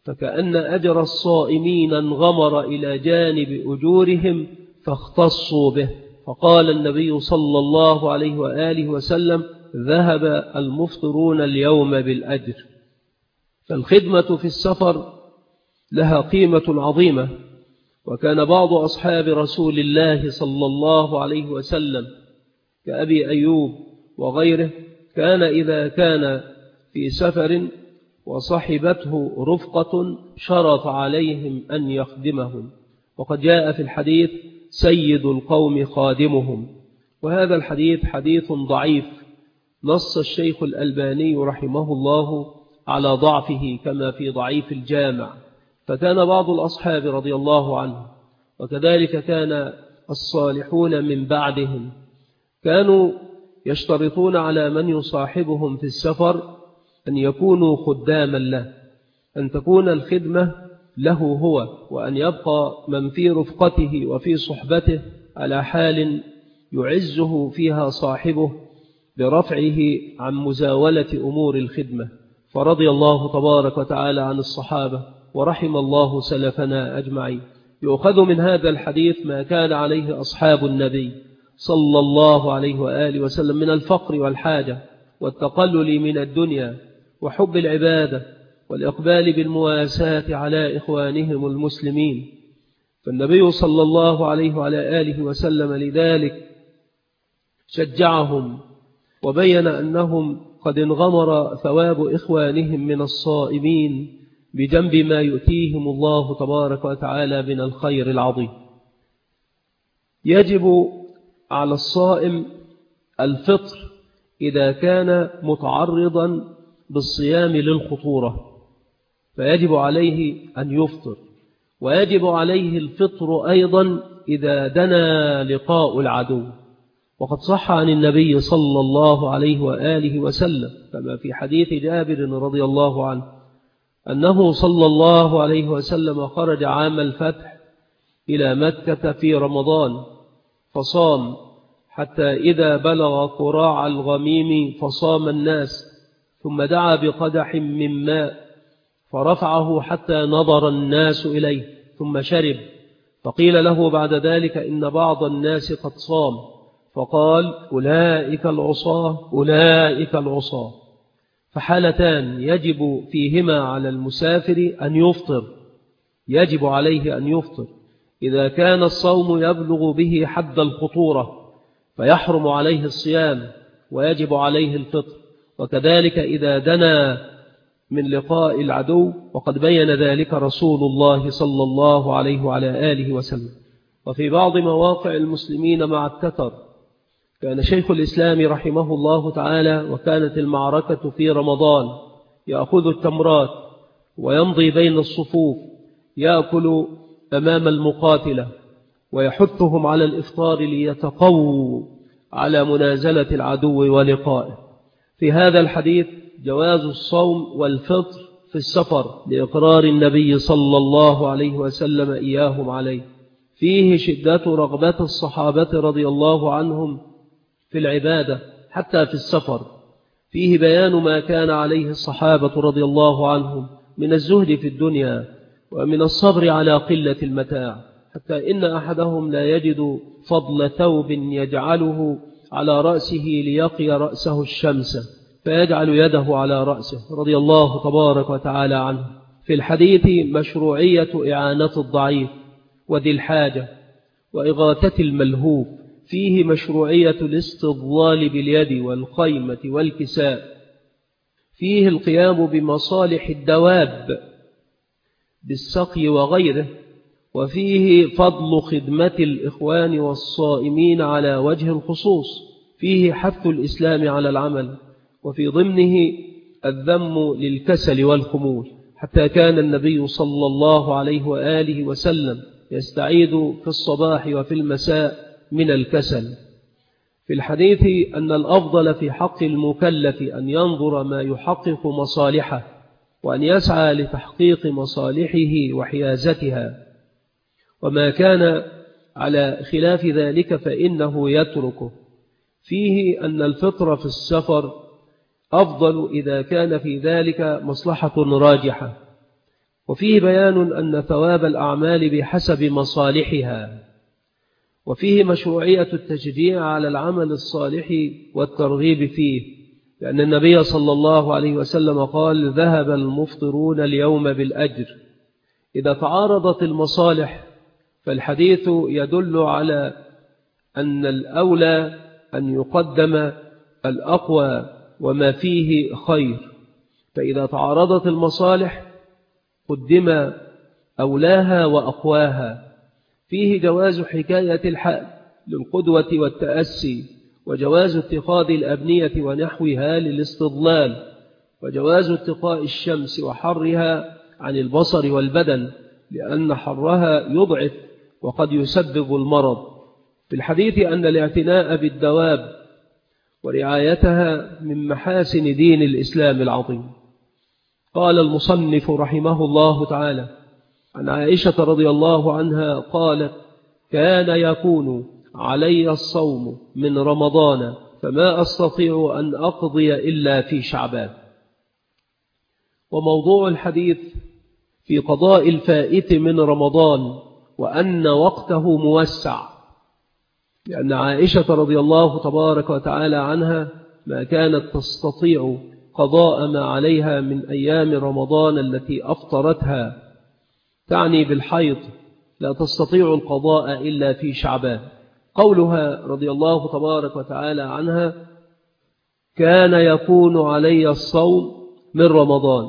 فكأن أجر الصائمين انغمر إلى جانب أجورهم فاختصوا به، فقال النبي صلى الله عليه وآله وسلم: ذهب المفطرون اليوم بالأجر. فالخدمة في السفر لها قيمة عظيمة. وكان بعض أصحاب رسول الله صلى الله عليه وسلم كأبي أيوب وغيره كان إذا كان في سفر وصحبته رفقة شرط عليهم أن يخدمهم، وقد جاء في الحديث: سيد القوم خادمهم. وهذا الحديث حديث ضعيف، نص الشيخ الألباني رحمه الله على ضعفه كما في ضعيف الجامع. فكان بعض الأصحاب رضي الله عنهم وكذلك كان الصالحون من بعدهم كانوا يشترطون على من يصاحبهم في السفر أن يكونوا خداما له، أن تكون الخدمة له هو، وأن يبقى من في رفقته وفي صحبته على حال يعزه فيها صاحبه برفعه عن مزاولة أمور الخدمة. فرضي الله تبارك وتعالى عن الصحابة ورحم الله سلفنا أجمعين. يؤخذ من هذا الحديث ما كان عليه أصحاب النبي صلى الله عليه وآله وسلم من الفقر والحاجة والتقلل من الدنيا وحب العبادة والإقبال بالمواساة على إخوانهم المسلمين. فالنبي صلى الله عليه وعلى آله وسلم لذلك شجعهم وبين أنهم قد انغمر ثواب إخوانهم من الصائمين بجنب ما يؤتيهم الله تبارك وتعالى من الخير العظيم. يجب على الصائم الفطر إذا كان متعرضا بالصيام للخطورة، فيجب عليه أن يفطر. ويجب عليه الفطر أيضا إذا دنا لقاء العدو، وقد صح عن النبي صلى الله عليه وآله وسلم كما في حديث جابر رضي الله عنه أنه صلى الله عليه وسلم خرج عام الفتح إلى مكة في رمضان فصام حتى إذا بلغ قراع الغميم فصام الناس، ثم دعا بقدح من ماء فرفعه حتى نظر الناس إليه ثم شرب، فقيل له بعد ذلك إن بعض الناس قد صام، فقال: أولئك العصاة أولئك العصاة. فحالتان يجب فيهما على المسافر أن يفطر، يجب عليه أن يفطر إذا كان الصوم يبلغ به حد الخطورة فيحرم عليه الصيام ويجب عليه الفطر، وكذلك إذا دنا من لقاء العدو، وقد بين ذلك رسول الله صلى الله عليه وعلى آله وسلم. وفي بعض مواقع المسلمين مع التتر كان شيخ الإسلام رحمه الله تعالى وكانت المعركة في رمضان يأخذ التمرات ويمضي بين الصفوف يأكل أمام المقاتلة ويحثهم على الإفطار ليتقووا على منازلة العدو ولقائه. في هذا الحديث جواز الصوم والفطر في السفر لإقرار النبي صلى الله عليه وسلم إياهم عليه. فيه شدة رغبة الصحابة رضي الله عنهم في العبادة حتى في السفر. فيه بيان ما كان عليه الصحابة رضي الله عنهم من الزهد في الدنيا ومن الصبر على قلة المتاع، حتى إن أحدهم لا يجد فضل ثوب يجعله على رأسه ليقي رأسه الشمس فيجعل يده على رأسه رضي الله تبارك وتعالى عنه. في الحديث مشروعية إعانة الضعيف وذي الحاجة وإغاثة الملهوف. فيه مشروعية الاستظلال باليد والقيمة والكساء. فيه القيام بمصالح الدواب بالسقي وغيره. وفيه فضل خدمة الإخوان والصائمين على وجه الخصوص. فيه حث الإسلام على العمل، وفي ضمنه الذم للكسل والخمول، حتى كان النبي صلى الله عليه وآله وسلم يستعيد في الصباح وفي المساء من الكسل. في الحديث أن الأفضل في حق المكلف أن ينظر ما يحقق مصالحه وأن يسعى لتحقيق مصالحه وحيازتها، وما كان على خلاف ذلك فإنه يتركه. فيه أن الفطر في السفر أفضل إذا كان في ذلك مصلحة راجحة، وفيه بيان أن ثواب الأعمال بحسب مصالحها، وفيه مشروعية التشجيع على العمل الصالح والترغيب فيه، لأن النبي صلى الله عليه وسلم قال: ذهب المفطرون اليوم بالأجر. إذا تعارضت المصالح فالحديث يدل على أن الأولى أن يقدم الأقوى وما فيه خير، فإذا تعارضت المصالح قدم أولاها وأقواها. فيه جواز حكاية الحال للقدوة والتأسي، وجواز اتخاذ الأبنية ونحوها للاستضلال، وجواز اتقاء الشمس وحرها عن البصر والبدن لأن حرها يضعف وقد يسبب المرض. في الحديث أن الاعتناء بالدواب ورعايتها من محاسن دين الإسلام العظيم. قال المصنف رحمه الله تعالى عن عائشة رضي الله عنها قالت: كان يكون علي الصوم من رمضان فما أستطيع أن أقضي إلا في شعبان. وموضوع الحديث في قضاء الفائت من رمضان وأن وقته موسع، لأن عائشة رضي الله تبارك وتعالى عنها ما كانت تستطيع قضاء ما عليها من أيام رمضان التي أفطرتها، تعني بالحيض، لا تستطيع القضاء إلا في شعبان. قولها رضي الله تبارك وتعالى عنها: كان يكون علي الصوم من رمضان،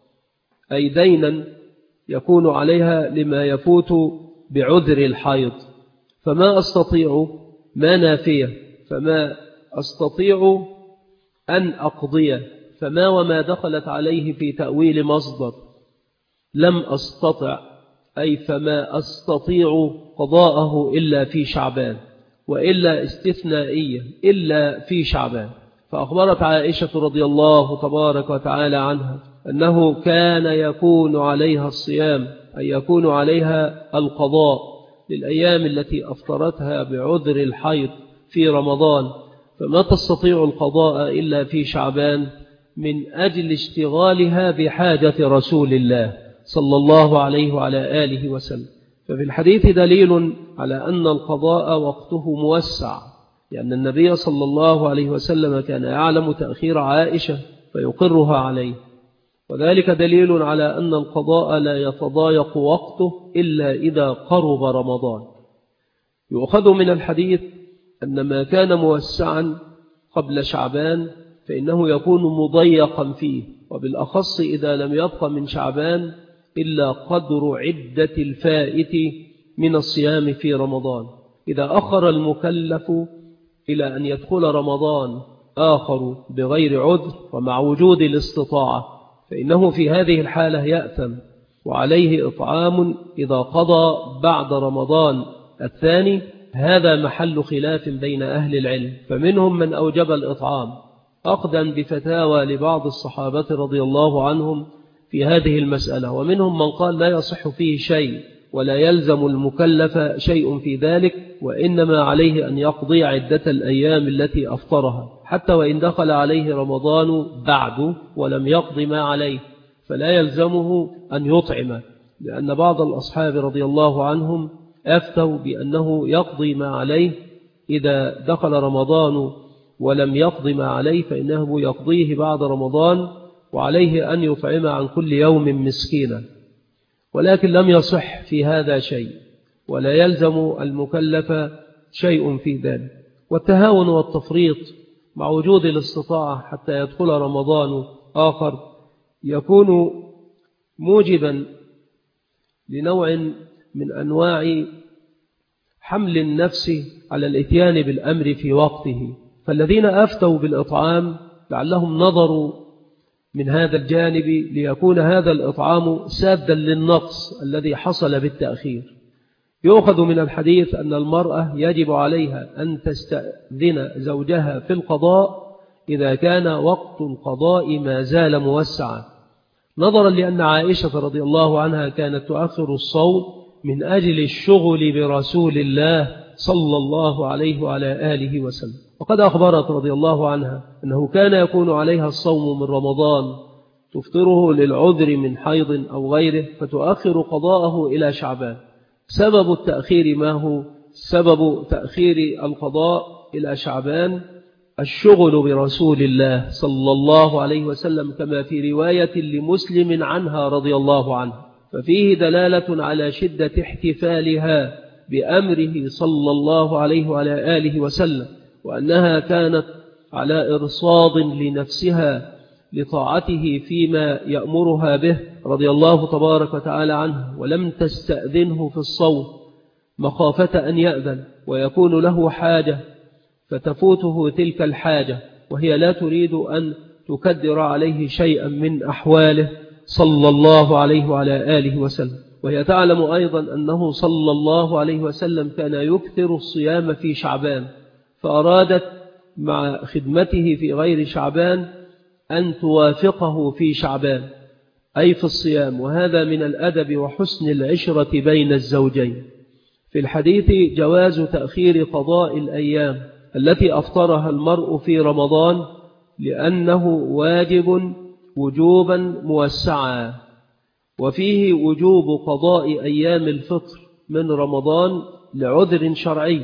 أي دينا يكون عليها لما يفوت بعذر الحيض. فما أستطيع ما نافية، فما أستطيع أن أقضي، فما وما دخلت عليه في تأويل مصدر. لم أستطع أي فما أستطيع قضاءه إلا في شعبان، وإلا استثنائية إلا في شعبان. فأخبرت عائشة رضي الله تبارك وتعالى عنها أنه كان يكون عليها الصيام، أي يكون عليها القضاء للأيام التي أفطرتها بعذر الحيض في رمضان، فما تستطيع القضاء إلا في شعبان من أجل اشتغالها بحاجة رسول الله صلى الله عليه وعلى آله وسلم. ففي الحديث دليل على أن القضاء وقته موسع، لأن النبي صلى الله عليه وسلم كان يعلم تأخير عائشة فيقرها عليه، وذلك دليل على أن القضاء لا يتضايق وقته إلا إذا قرب رمضان. يؤخذ من الحديث أن ما كان موسعا قبل شعبان فإنه يكون مضيقا فيه، وبالأخص إذا لم يبق من شعبان إلا قدر عدة الفائت من الصيام في رمضان. إذا أخر المكلف إلى أن يدخل رمضان آخر بغير عذر ومع وجود الاستطاعة فإنه في هذه الحالة يأثم، وعليه إطعام إذا قضى بعد رمضان الثاني. هذا محل خلاف بين أهل العلم، فمنهم من أوجب الإطعام أخذا بفتاوى لبعض الصحابة رضي الله عنهم في هذه المسألة، ومنهم من قال لا يصح فيه شيء ولا يلزم المكلف شيء في ذلك، وإنما عليه أن يقضي عدة الأيام التي أفطرها، حتى وإن دخل عليه رمضان بعد ولم يقض ما عليه فلا يلزمه أن يطعم، لأن بعض الأصحاب رضي الله عنهم أفتوا بأنه يقضي ما عليه إذا دخل رمضان ولم يقض ما عليه فإنه يقضيه بعد رمضان، وعليه أن يطعم عن كل يوم مسكينا. ولكن لم يصح في هذا شيء، ولا يلزم المكلف شيء في ذلك. والتهاون والتفريط مع وجود الاستطاعة حتى يدخل رمضان آخر يكون موجبا لنوع من أنواع حمل النفس على الاتيان بالأمر في وقته. فالذين أفتوا بالإطعام لعلهم نظروا من هذا الجانب ليكون هذا الإطعام سادا للنقص الذي حصل بالتأخير. يؤخذ من الحديث أن المرأة يجب عليها أن تستأذن زوجها في القضاء إذا كان وقت القضاء ما زال موسعا، نظرا لأن عائشة رضي الله عنها كانت تؤخر الصوم من أجل الشغل برسول الله صلى الله عليه وعلى آله وسلم. وقد أخبرت رضي الله عنها أنه كان يكون عليها الصوم من رمضان تفطره للعذر من حيض أو غيره فتؤخر قضاءه إلى شعبان. سبب التأخير ما هو؟ سبب تأخير القضاء إلى شعبان الشغل برسول الله صلى الله عليه وسلم، كما في رواية لمسلم عنها رضي الله عنه، ففيه دلالة على شدة احتفالها بأمره صلى الله عليه وعلى آله وسلم، وأنها كانت على إرصاد لنفسها لطاعته فيما يأمرها به رضي الله تبارك وتعالى عنه، ولم تستأذنه في الصوم مخافة أن يأذن ويكون له حاجة فتفوته تلك الحاجة، وهي لا تريد أن تكدر عليه شيئا من أحواله صلى الله عليه وعلى آله وسلم. وهي تعلم أيضا أنه صلى الله عليه وسلم كان يكثر الصيام في شعبان، فأرادت مع خدمته في غير شعبان أن توافقه في شعبان أي في الصيام، وهذا من الأدب وحسن العشرة بين الزوجين. في الحديث جواز تأخير قضاء الأيام التي أفطرها المرء في رمضان لأنه واجب وجوبا موسعا، وفيه وجوب قضاء أيام الفطر من رمضان لعذر شرعي،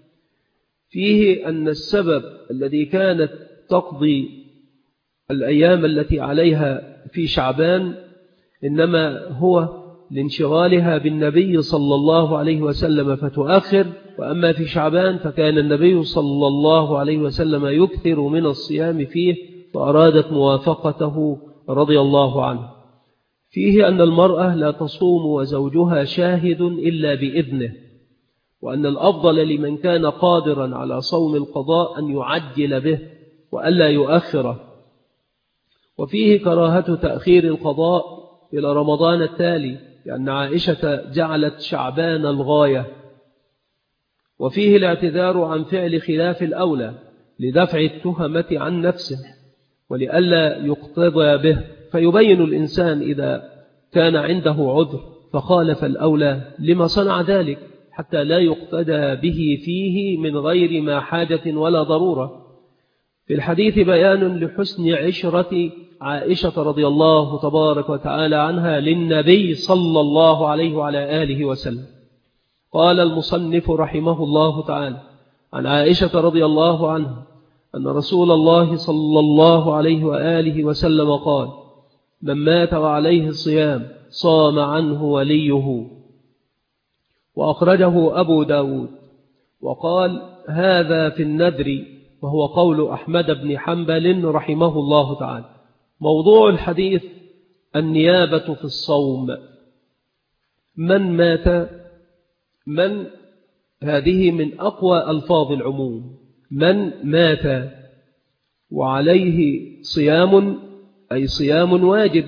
فيه أن السبب الذي كانت تقضي الأيام التي عليها في شعبان إنما هو لانشغالها بالنبي صلى الله عليه وسلم فتؤخر، وأما في شعبان فكان النبي صلى الله عليه وسلم يكثر من الصيام فيه فأرادت موافقته رضي الله عنه. فيه أن المرأة لا تصوم وزوجها شاهد إلا بإذنه، وأن الأفضل لمن كان قادرا على صوم القضاء أن يعجل به وألا يؤخره. وفيه كراهة تأخير القضاء إلى رمضان التالي لأن عائشة جعلت شعبان الغاية. وفيه الاعتذار عن فعل خلاف الأولى لدفع التهمة عن نفسه ولئلا يقتضى به، فيبين الإنسان إذا كان عنده عذر فخالف الأولى لما صنع ذلك حتى لا يقتدى به فيه من غير ما حاجة ولا ضرورة. في الحديث بيان لحسن عشرة عائشة رضي الله تبارك وتعالى عنها للنبي صلى الله عليه وعلى آله وسلم. قال المصنف رحمه الله تعالى عن عائشة رضي الله عنها أن رسول الله صلى الله عليه وآله وسلم قال: من مات وعليه الصيام صام عنه وليه. وأخرجه أبو داود. وقال: هذا في النذر، وهو قول أحمد بن حنبل رحمه الله تعالى. موضوع الحديث النيابة في الصوم. من مات، من هذه من أقوى ألفاظ العموم، من مات وعليه صيام أي صيام واجب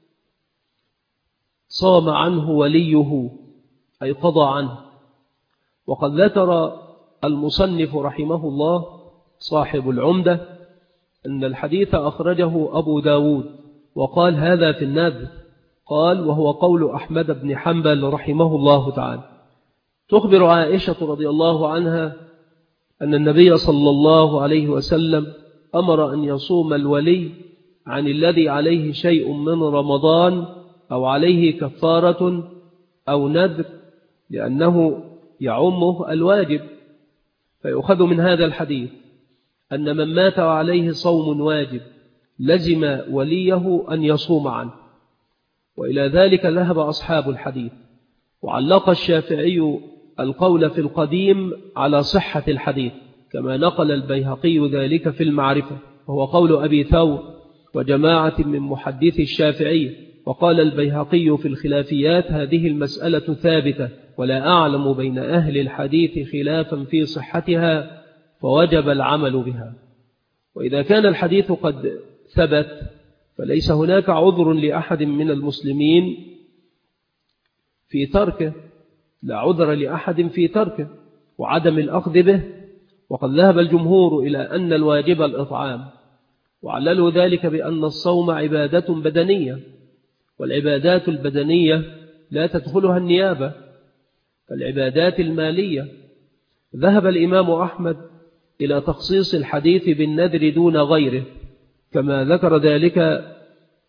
صام عنه وليه أي قضى عنه. وقد ذكر المصنف رحمه الله صاحب العمدة أن الحديث أخرجه أبو داود، وقال هذا في النذر، قال وهو قول أحمد بن حنبل رحمه الله تعالى. تخبر عائشة رضي الله عنها أن النبي صلى الله عليه وسلم أمر أن يصوم الولي عن الذي عليه شيء من رمضان أو عليه كفارة أو نذر لأنه يعمه الواجب. فيؤخذ من هذا الحديث أن من مات وعليه صوم واجب لزم وليه أن يصوم عنه، وإلى ذلك ذهب أصحاب الحديث. وعلق الشافعي القول في القديم على صحة الحديث كما نقل البيهقي ذلك في المعرفة، وهو قول أبي ثور وجماعة من محدثي الشافعي. وقال البيهقي في الخلافيات: هذه المسألة ثابتة ولا أعلم بين أهل الحديث خلافا في صحتها فوجب العمل بها. وإذا كان الحديث قد ثبت فليس هناك عذر لأحد من المسلمين في تركه، لا عذر لأحد في تركه وعدم الأخذ به. وقد ذهب الجمهور إلى أن الواجب الإطعام، وعللوا ذلك بأن الصوم عبادة بدنية، والعبادات البدنية لا تدخلها النيابة كالعبادات المالية. ذهب الإمام أحمد إلى تخصيص الحديث بالنذر دون غيره كما ذكر ذلك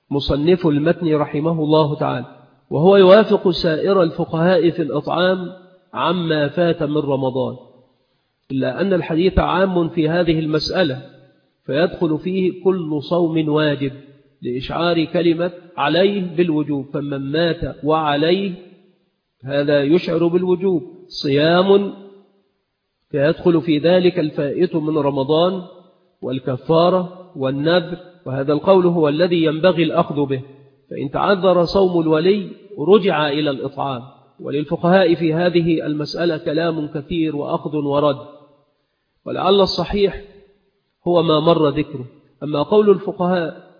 مصنف المتن رحمه الله تعالى، وهو يوافق سائر الفقهاء في الإطعام عما فات من رمضان، إلا أن الحديث عام في هذه المسألة، فيدخل فيه كل صوم واجب لإشعار كلمة عليه بالوجوب، فمن مات وعليه هذا يشعر بالوجوب. صيام فيدخل في ذلك الفائت من رمضان والكفارة والنذر، وهذا القول هو الذي ينبغي الأخذ به. فإن تعذر صوم الولي رجع إلى الإطعام، وللفقهاء في هذه المسألة كلام كثير وأخذ ورد، ولعل الصحيح هو ما مر ذكره. أما قول الفقهاء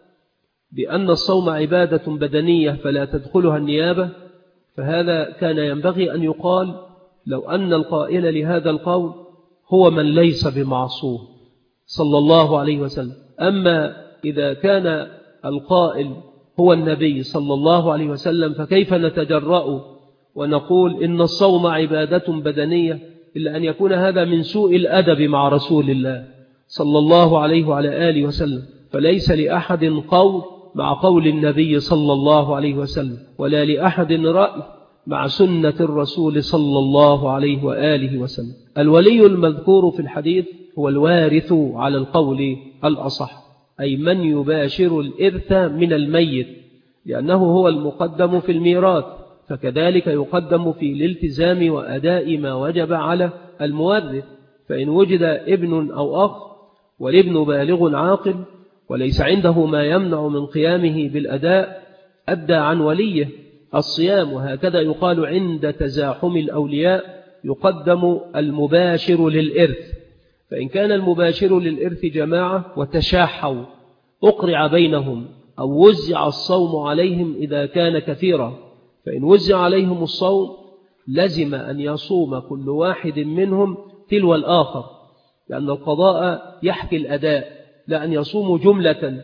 بأن الصوم عبادة بدنية فلا تدخلها النيابة، فهذا كان ينبغي أن يقال لو أن القائل لهذا القول هو من ليس بمعصوم صلى الله عليه وسلم. أما إذا كان القائل هو النبي صلى الله عليه وسلم، فكيف نتجرأ ونقول إن الصوم عبادة بدنية، إلا أن يكون هذا من سوء الأدب مع رسول الله صلى الله عليه وعلى آله وسلم. فليس لأحد قول مع قول النبي صلى الله عليه وسلم، ولا لأحد رأي مع سنة الرسول صلى الله عليه وآله وسلم. الولي المذكور في الحديث هو الوارث على القول الأصح، أي من يباشر الإرث من الميت، لأنه هو المقدم في الميراث، فكذلك يقدم في الالتزام وأداء ما وجب على المورث. فإن وجد ابن أو أخ والابن بالغ عاقل وليس عنده ما يمنع من قيامه بالأداء، أدى عن وليه الصيام. وهكذا يقال عند تزاحم الأولياء يقدم المباشر للإرث، فإن كان المباشر للإرث جماعة وتشاحوا أقرع بينهم، أو وزع الصوم عليهم إذا كان كثيرا. فإن وزع عليهم الصوم لزم أن يصوم كل واحد منهم تلو الآخر، لأن القضاء يحكي الأداء، لا أن يصوموا جملة.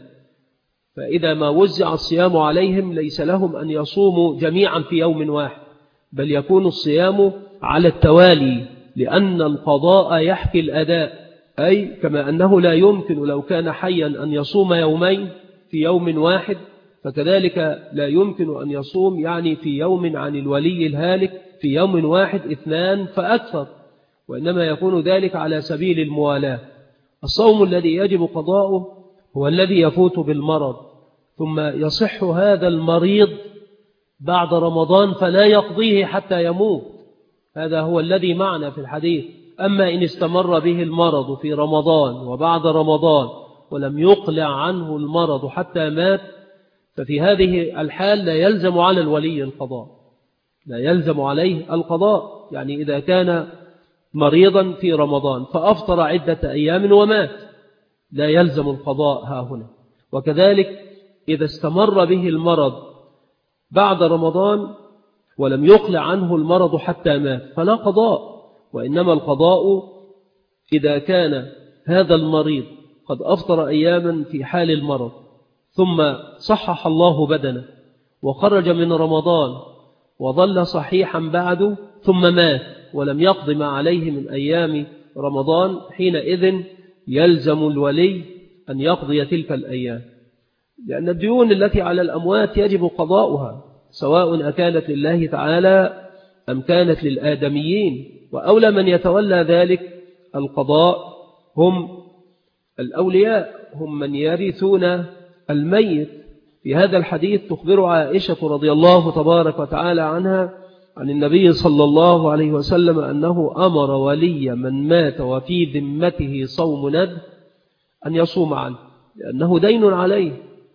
فإذا ما وزع الصيام عليهم ليس لهم أن يصوموا جميعا في يوم واحد، بل يكون الصيام على التوالي، لأن القضاء يحكي الأداء. أي كما أنه لا يمكن لو كان حيا أن يصوم يومين في يوم واحد، فكذلك لا يمكن أن يصوم يعني في يوم عن الولي الهالك في يوم واحد 2 فأكثر، وإنما يكون ذلك على سبيل الموالاة. الصوم الذي يجب قضاؤه هو الذي يفوت بالمرض، ثم يصح هذا المريض بعد رمضان فلا يقضيه حتى يموت، هذا هو الذي معنا في الحديث. أما إن استمر به المرض في رمضان وبعد رمضان ولم يقلع عنه المرض حتى مات، ففي هذه الحال لا يلزم على الولي القضاء، لا يلزم عليه القضاء. يعني إذا كان مريضا في رمضان فأفطر عدة أيام ومات لا يلزم القضاء ها هنا. وكذلك إذا استمر به المرض بعد رمضان ولم يقلع عنه المرض حتى مات فلا قضاء، وإنما القضاء إذا كان هذا المريض قد أفطر أياما في حال المرض، ثم صحح الله بدنه وخرج من رمضان وظل صحيحا بعده ثم مات ولم يقض ما عليه من أيام رمضان، حينئذ يلزم الولي أن يقضي تلك الأيام، لأن الديون التي على الأموات يجب قضاؤها، سواء أكانت لله تعالى أم كانت للآدميين. وأولى من يتولى ذلك القضاء هم الأولياء، هم من يرثون الميت. في هذا الحديث تخبر عائشة رضي الله تبارك وتعالى عنها عن النبي صلى الله عليه وسلم أنه أمر ولي من مات وفي ذمته صوم نذر أن يصوم عنه، لأنه دين عليه،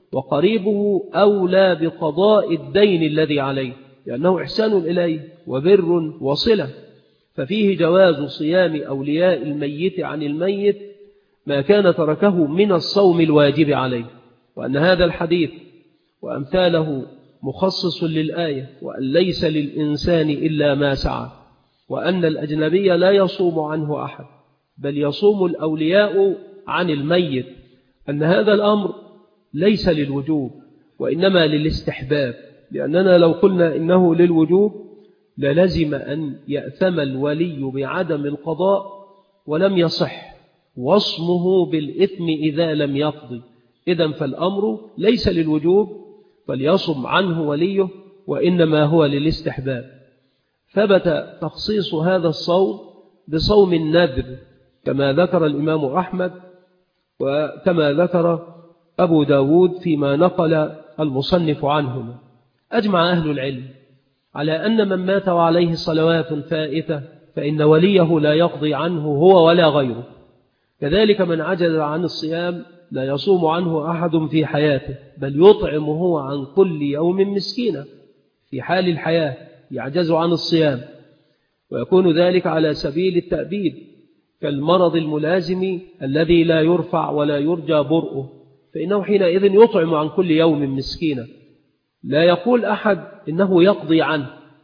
وقريبه أولى بقضاء الدين الذي عليه، لأنه إحسان إليه وبر وصلة. ففيه جواز صيام أولياء الميت عن الميت ما كان تركه من الصوم الواجب عليه، وأن هذا الحديث وأمثاله مخصص للآية، وأن ليس للإنسان إلا ما سعى، وأن الأجنبي لا يصوم عنه أحد بل يصوم الأولياء عن الميت، أن هذا الأمر ليس للوجوب وإنما للاستحباب، لأننا لو قلنا إنه للوجوب للزم أن يأثم الولي بعدم القضاء ولم يصح وصمه بالإثم إذا لم يقضي. إذن فالأمر ليس للوجوب فليصم عنه وليه، وإنما هو للاستحباب. ثبت تخصيص هذا الصوم بصوم النذر كما ذكر الإمام أحمد وكما ذكر أبو داود فيما نقل المصنف عنهما. أجمع أهل العلم على أن من مات وعليه صلوات فائتة فإن وليه لا يقضي عنه هو ولا غيره. كذلك من عجز عن الصيام لا يصوم عنه أحد في حياته، بل يطعم هو عن كل يوم مسكينا في حال الحياة يعجز عن الصيام، ويكون ذلك على سبيل التأبيد كالمرض الملازم الذي لا يرفع ولا يرجى برؤه، فإنه حينئذ يطعم عن كل يوم مسكينا. لا يقول أحد إنه يقضي عنه،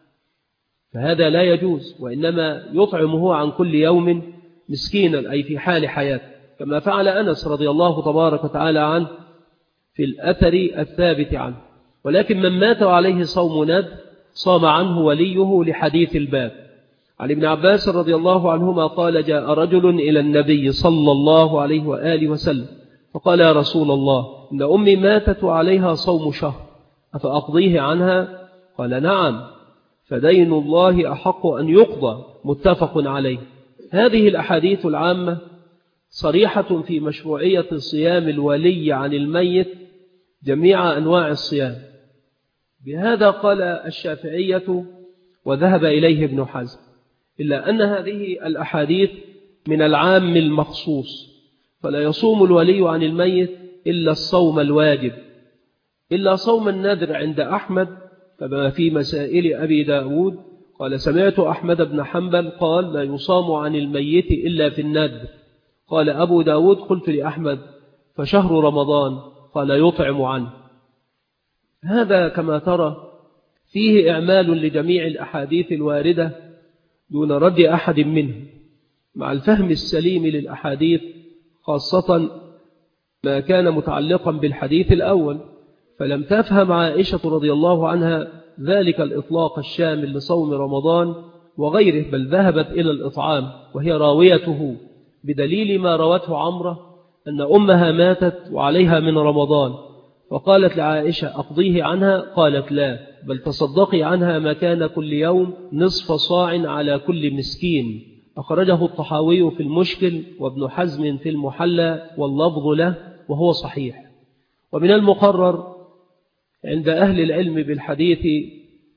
فهذا لا يجوز، وإنما يطعم هو عن كل يوم مسكينا أي في حال حياته، كما فعل أنس رضي الله تبارك وتعالى عنه في الأثر الثابت عنه. ولكن من مات وعليه صوم نذر صام عنه وليه لحديث الباب. عن ابن عباس رضي الله عنهما قال: جاء رجل إلى النبي صلى الله عليه وآله وسلم فقال: يا رسول الله، إن أمي ماتت وعليها صوم شهر، أفأقضيه عنها؟ قال: نعم، فدين الله أحق أن يقضى، متفق عليه. هذه الأحاديث العامة صريحة في مشروعية صيام الولي عن الميت جميع أنواع الصيام. بهذا قال الشافعية وذهب إليه ابن حزم، إلا أن هذه الأحاديث من العام المخصوص، فلا يصوم الولي عن الميت إلا الصوم الواجب، إلا صوم النذر عند أحمد كما في مسائل أبي داود. قال: سمعت أحمد بن حنبل قال: لا يصام عن الميت إلا في النذر. قال أبو داود: قلت لأحمد: فشهر رمضان؟ قال: يطعم عنه. هذا كما ترى فيه إعمال لجميع الأحاديث الواردة دون رد أحد منه، مع الفهم السليم للأحاديث، خاصة ما كان متعلقا بالحديث الأول، فلم تفهم عائشة رضي الله عنها ذلك الإطلاق الشامل لصوم رمضان وغيره، بل ذهبت إلى الإطعام وهي راويته، بدليل ما روته عمرة أن أمها ماتت وعليها من رمضان، فقالت لعائشة: أقضيه عنها؟ قالت: لا، بل تصدقي عنها مكان كل يوم نصف صاع على كل مسكين. أخرجه الطحاوي في المشكل وابن حزم في المحلى، واللفظ له وهو صحيح. ومن المقرر عند أهل العلم بالحديث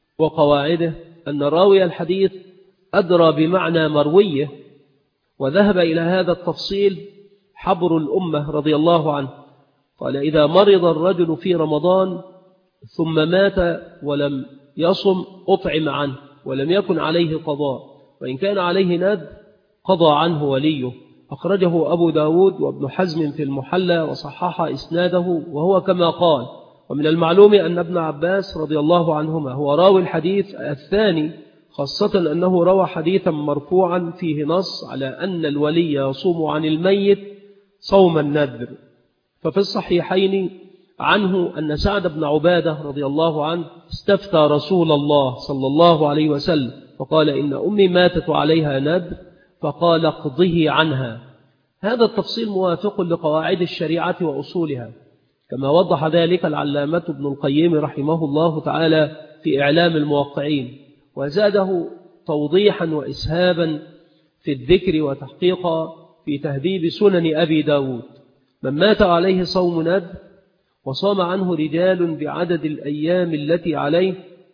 وقواعده أن راوي الحديث أدرى بمعنى مرويه، وذهب إلى هذا التفصيل حبر الأمة رضي الله عنه. قال: إذا مرض الرجل في رمضان ثم مات ولم يصم أطعم عنه، ولم يكن عليه قضاء، وإن كان عليه نذر قضى عنه وليه. أخرجه أبو داود وابن حزم في المحلى وصحح إسناده وهو كما قال. ومن المعلوم أن ابن عباس رضي الله عنهما هو راوي الحديث الثاني، خاصة أنه روى حديثا مرفوعا فيه نص على أن الولي يصوم عن الميت صوم النذر. ففي الصحيحين عنه أن سعد بن عبادة رضي الله عنه استفتى رسول الله صلى الله عليه وسلم فقال: إن أمي ماتت وعليها نذر، فقال: اقضه عنها. هذا التفصيل موافق لقواعد الشريعة وأصولها، كما وضح ذلك العلامة ابن القيم رحمه الله تعالى في إعلام الموقعين، وزاده توضيحا وإسهابا في الذكر وتحقيقا في تهذيب سنن أبي داود. من مات عليه صوم نذر وصام عنه رجال بعدد الأيام التي عليه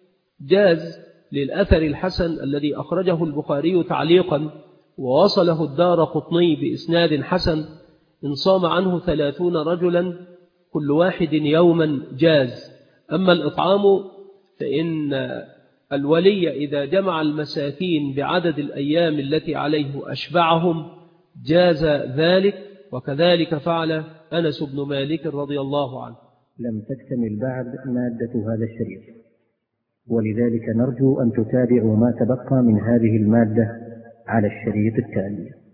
جاز، للأثر الحسن الذي أخرجه البخاري تعليقا ووصله الدارقطني بإسناد حسن: إن صام عنه 30 رجلا كل واحد يوما جاز. أما الإطعام فإن الولي إذا جمع المساكين بعدد الأيام التي عليه أشبعهم جاز ذلك، وكذلك فعل أنس بن مالك رضي الله عنه. لم تكتمل بعد مادة هذا الشريط، ولذلك نرجو أن تتابعوا ما تبقى من هذه المادة على الشريط التالي.